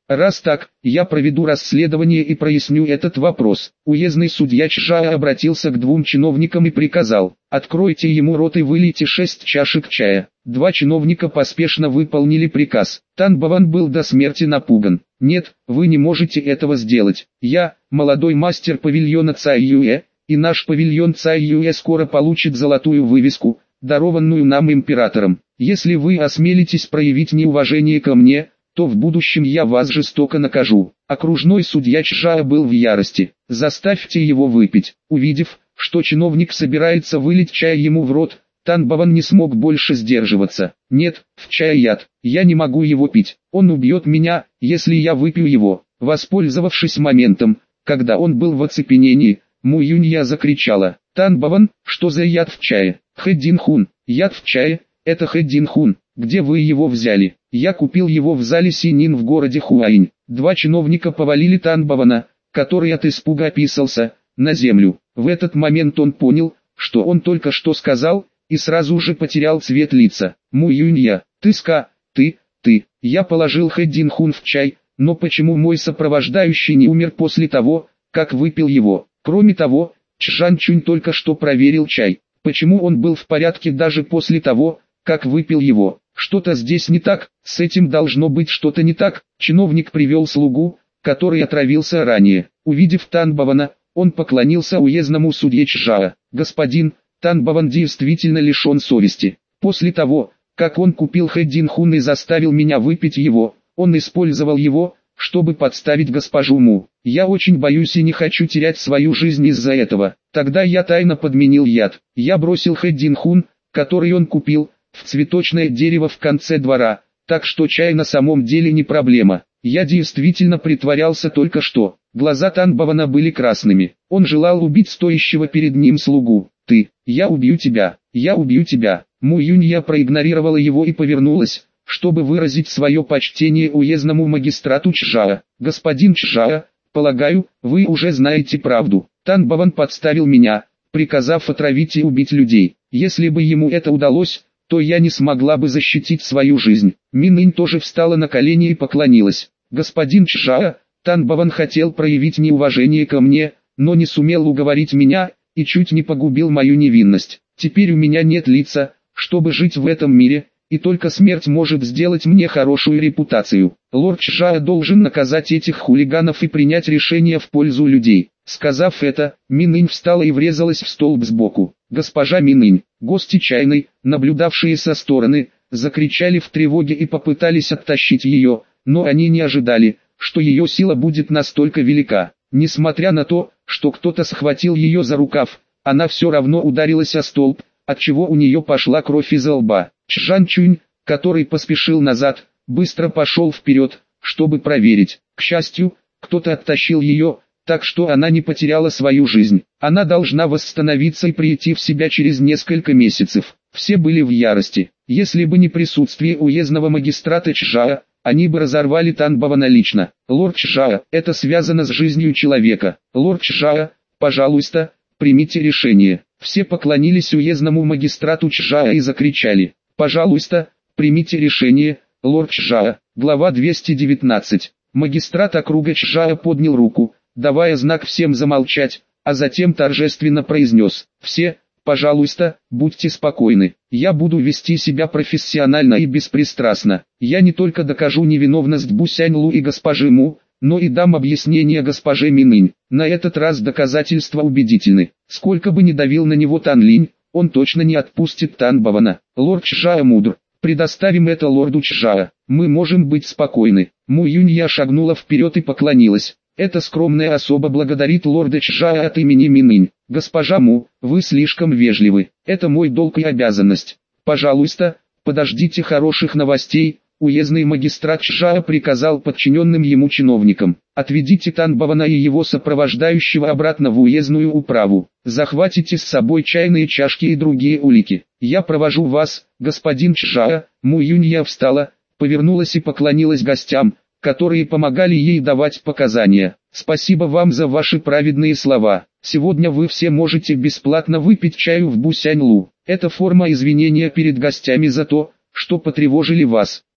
Раз так, я проведу расследование и проясню этот вопрос. Уездный судья Чжао обратился к двум чиновникам и приказал: откройте ему рот и вылейте 6 чашек чая. 2 чиновника поспешно выполнили приказ. Тан Баван был до смерти напуган. Нет, вы не можете этого сделать. Я, молодой мастер павильона Цай Юэ, и наш павильон Цай Юэ скоро получит золотую вывеску, дарованную нам императором. Если вы осмелитесь проявить неуважение ко мне, то в будущем я вас жестоко накажу. Окружной судья Чжао был в ярости. Заставьте его выпить. Увидев, что чиновник собирается вылить чай ему в рот, Тан Баван не смог больше сдерживаться. Нет, в чае яд. Я не могу его пить. Он убьет меня, если я выпью его. Воспользовавшись моментом, когда он был в оцепенении, Му Юнья закричала: Тан Баван, что за яд в чае? Хэддин Хун, яд в чае, это Хэддин Хун. Где вы его взяли? Я купил его в зале Синин в городе Хуаинь. 2 чиновника повалили Тан Бавана, который от испуга описался, на землю. В этот момент он понял, что он только что сказал, и сразу же потерял цвет лица. Му Юнья, ты. Я положил Хэддин Хун в чай, но почему мой сопровождающий не умер после того, как выпил его? Кроме того, Чжан Чунь только что проверил чай. Почему он был в порядке даже после того, как выпил его? Что-то здесь не так, с этим должно быть что-то не так. Чиновник привел слугу, который отравился ранее. Увидев Тан Бавана, он поклонился уездному судье Чжао. Господин, Тан Баван действительно лишен совести. После того, как он купил Хэддин Хун и заставил меня выпить его, он использовал его, чтобы подставить госпожу Му. Я очень боюсь и не хочу терять свою жизнь из-за этого. Тогда я тайно подменил яд. Я бросил Хэддин Хун, который он купил, в цветочное дерево в конце двора, так что чай на самом деле не проблема. Я действительно притворялся только что. Глаза Тан Бавана были красными. Он желал убить стоящего перед ним слугу. Я убью тебя. Му Юнья проигнорировала его и повернулась, чтобы выразить свое почтение уездному магистрату Чжао. Господин Чжао, полагаю, вы уже знаете правду. Тан Баван подставил меня, приказав отравить и убить людей. Если бы ему это удалось, то я не смогла бы защитить свою жизнь. Минынь тоже встала на колени и поклонилась. Господин Чжао, Тан Баван хотел проявить неуважение ко мне, но не сумел уговорить меня, и чуть не погубил мою невинность. Теперь у меня нет лица, чтобы жить в этом мире, и только смерть может сделать мне хорошую репутацию. Лорд Чжао должен наказать этих хулиганов и принять решение в пользу людей. Сказав это, Минынь встала и врезалась в столб сбоку. Госпожа Минынь, гости чайной, наблюдавшие со стороны, закричали в тревоге и попытались оттащить ее, но они не ожидали, что ее сила будет настолько велика. Несмотря на то, что кто-то схватил ее за рукав, она все равно ударилась о столб, отчего у нее пошла кровь изо лба. Чжан Чунь, который поспешил назад, быстро пошел вперед, чтобы проверить. К счастью, кто-то оттащил ее, так что она не потеряла свою жизнь. Она должна восстановиться и прийти в себя через несколько месяцев. Все были в ярости. Если бы не присутствие уездного магистрата Чжао, они бы разорвали Тан Бавана лично. Лорд Чжао, это связано с жизнью человека. Лорд Чжао, пожалуйста, примите решение. Все поклонились уездному магистрату Чжао и закричали: пожалуйста, примите решение, лорд Чжао. Глава 219. Магистрат округа Чжао поднял руку, давая знак всем замолчать, а затем торжественно произнес: все, пожалуйста, будьте спокойны. Я буду вести себя профессионально и беспристрастно. Я не только докажу невиновность Бусянь-Лу и госпожи Му, но и дам объяснение госпоже Минынь. На этот раз доказательства убедительны. Сколько бы ни давил на него Тан Линь, он точно не отпустит Тан Бавана. Лорд Чжао мудр. Предоставим это лорду Чжао. Мы можем быть спокойны. Му Юнья шагнула вперед и поклонилась. Эта скромная особа благодарит лорда Чжао от имени Минынь. Госпожа Му, вы слишком вежливы. Это мой долг и обязанность. Пожалуйста, подождите хороших новостей. Уездный магистрат Чжао приказал подчиненным ему чиновникам: отведите Тан Бавана и его сопровождающего обратно в уездную управу. Захватите с собой чайные чашки и другие улики. Я провожу вас, господин Чжао. Му Юнья встала, повернулась и поклонилась гостям, которые помогали ей давать показания. Спасибо вам за ваши праведные слова. Сегодня вы все можете бесплатно выпить чаю в Бусянь-Лу. Это форма извинения перед гостями за то, что потревожили вас.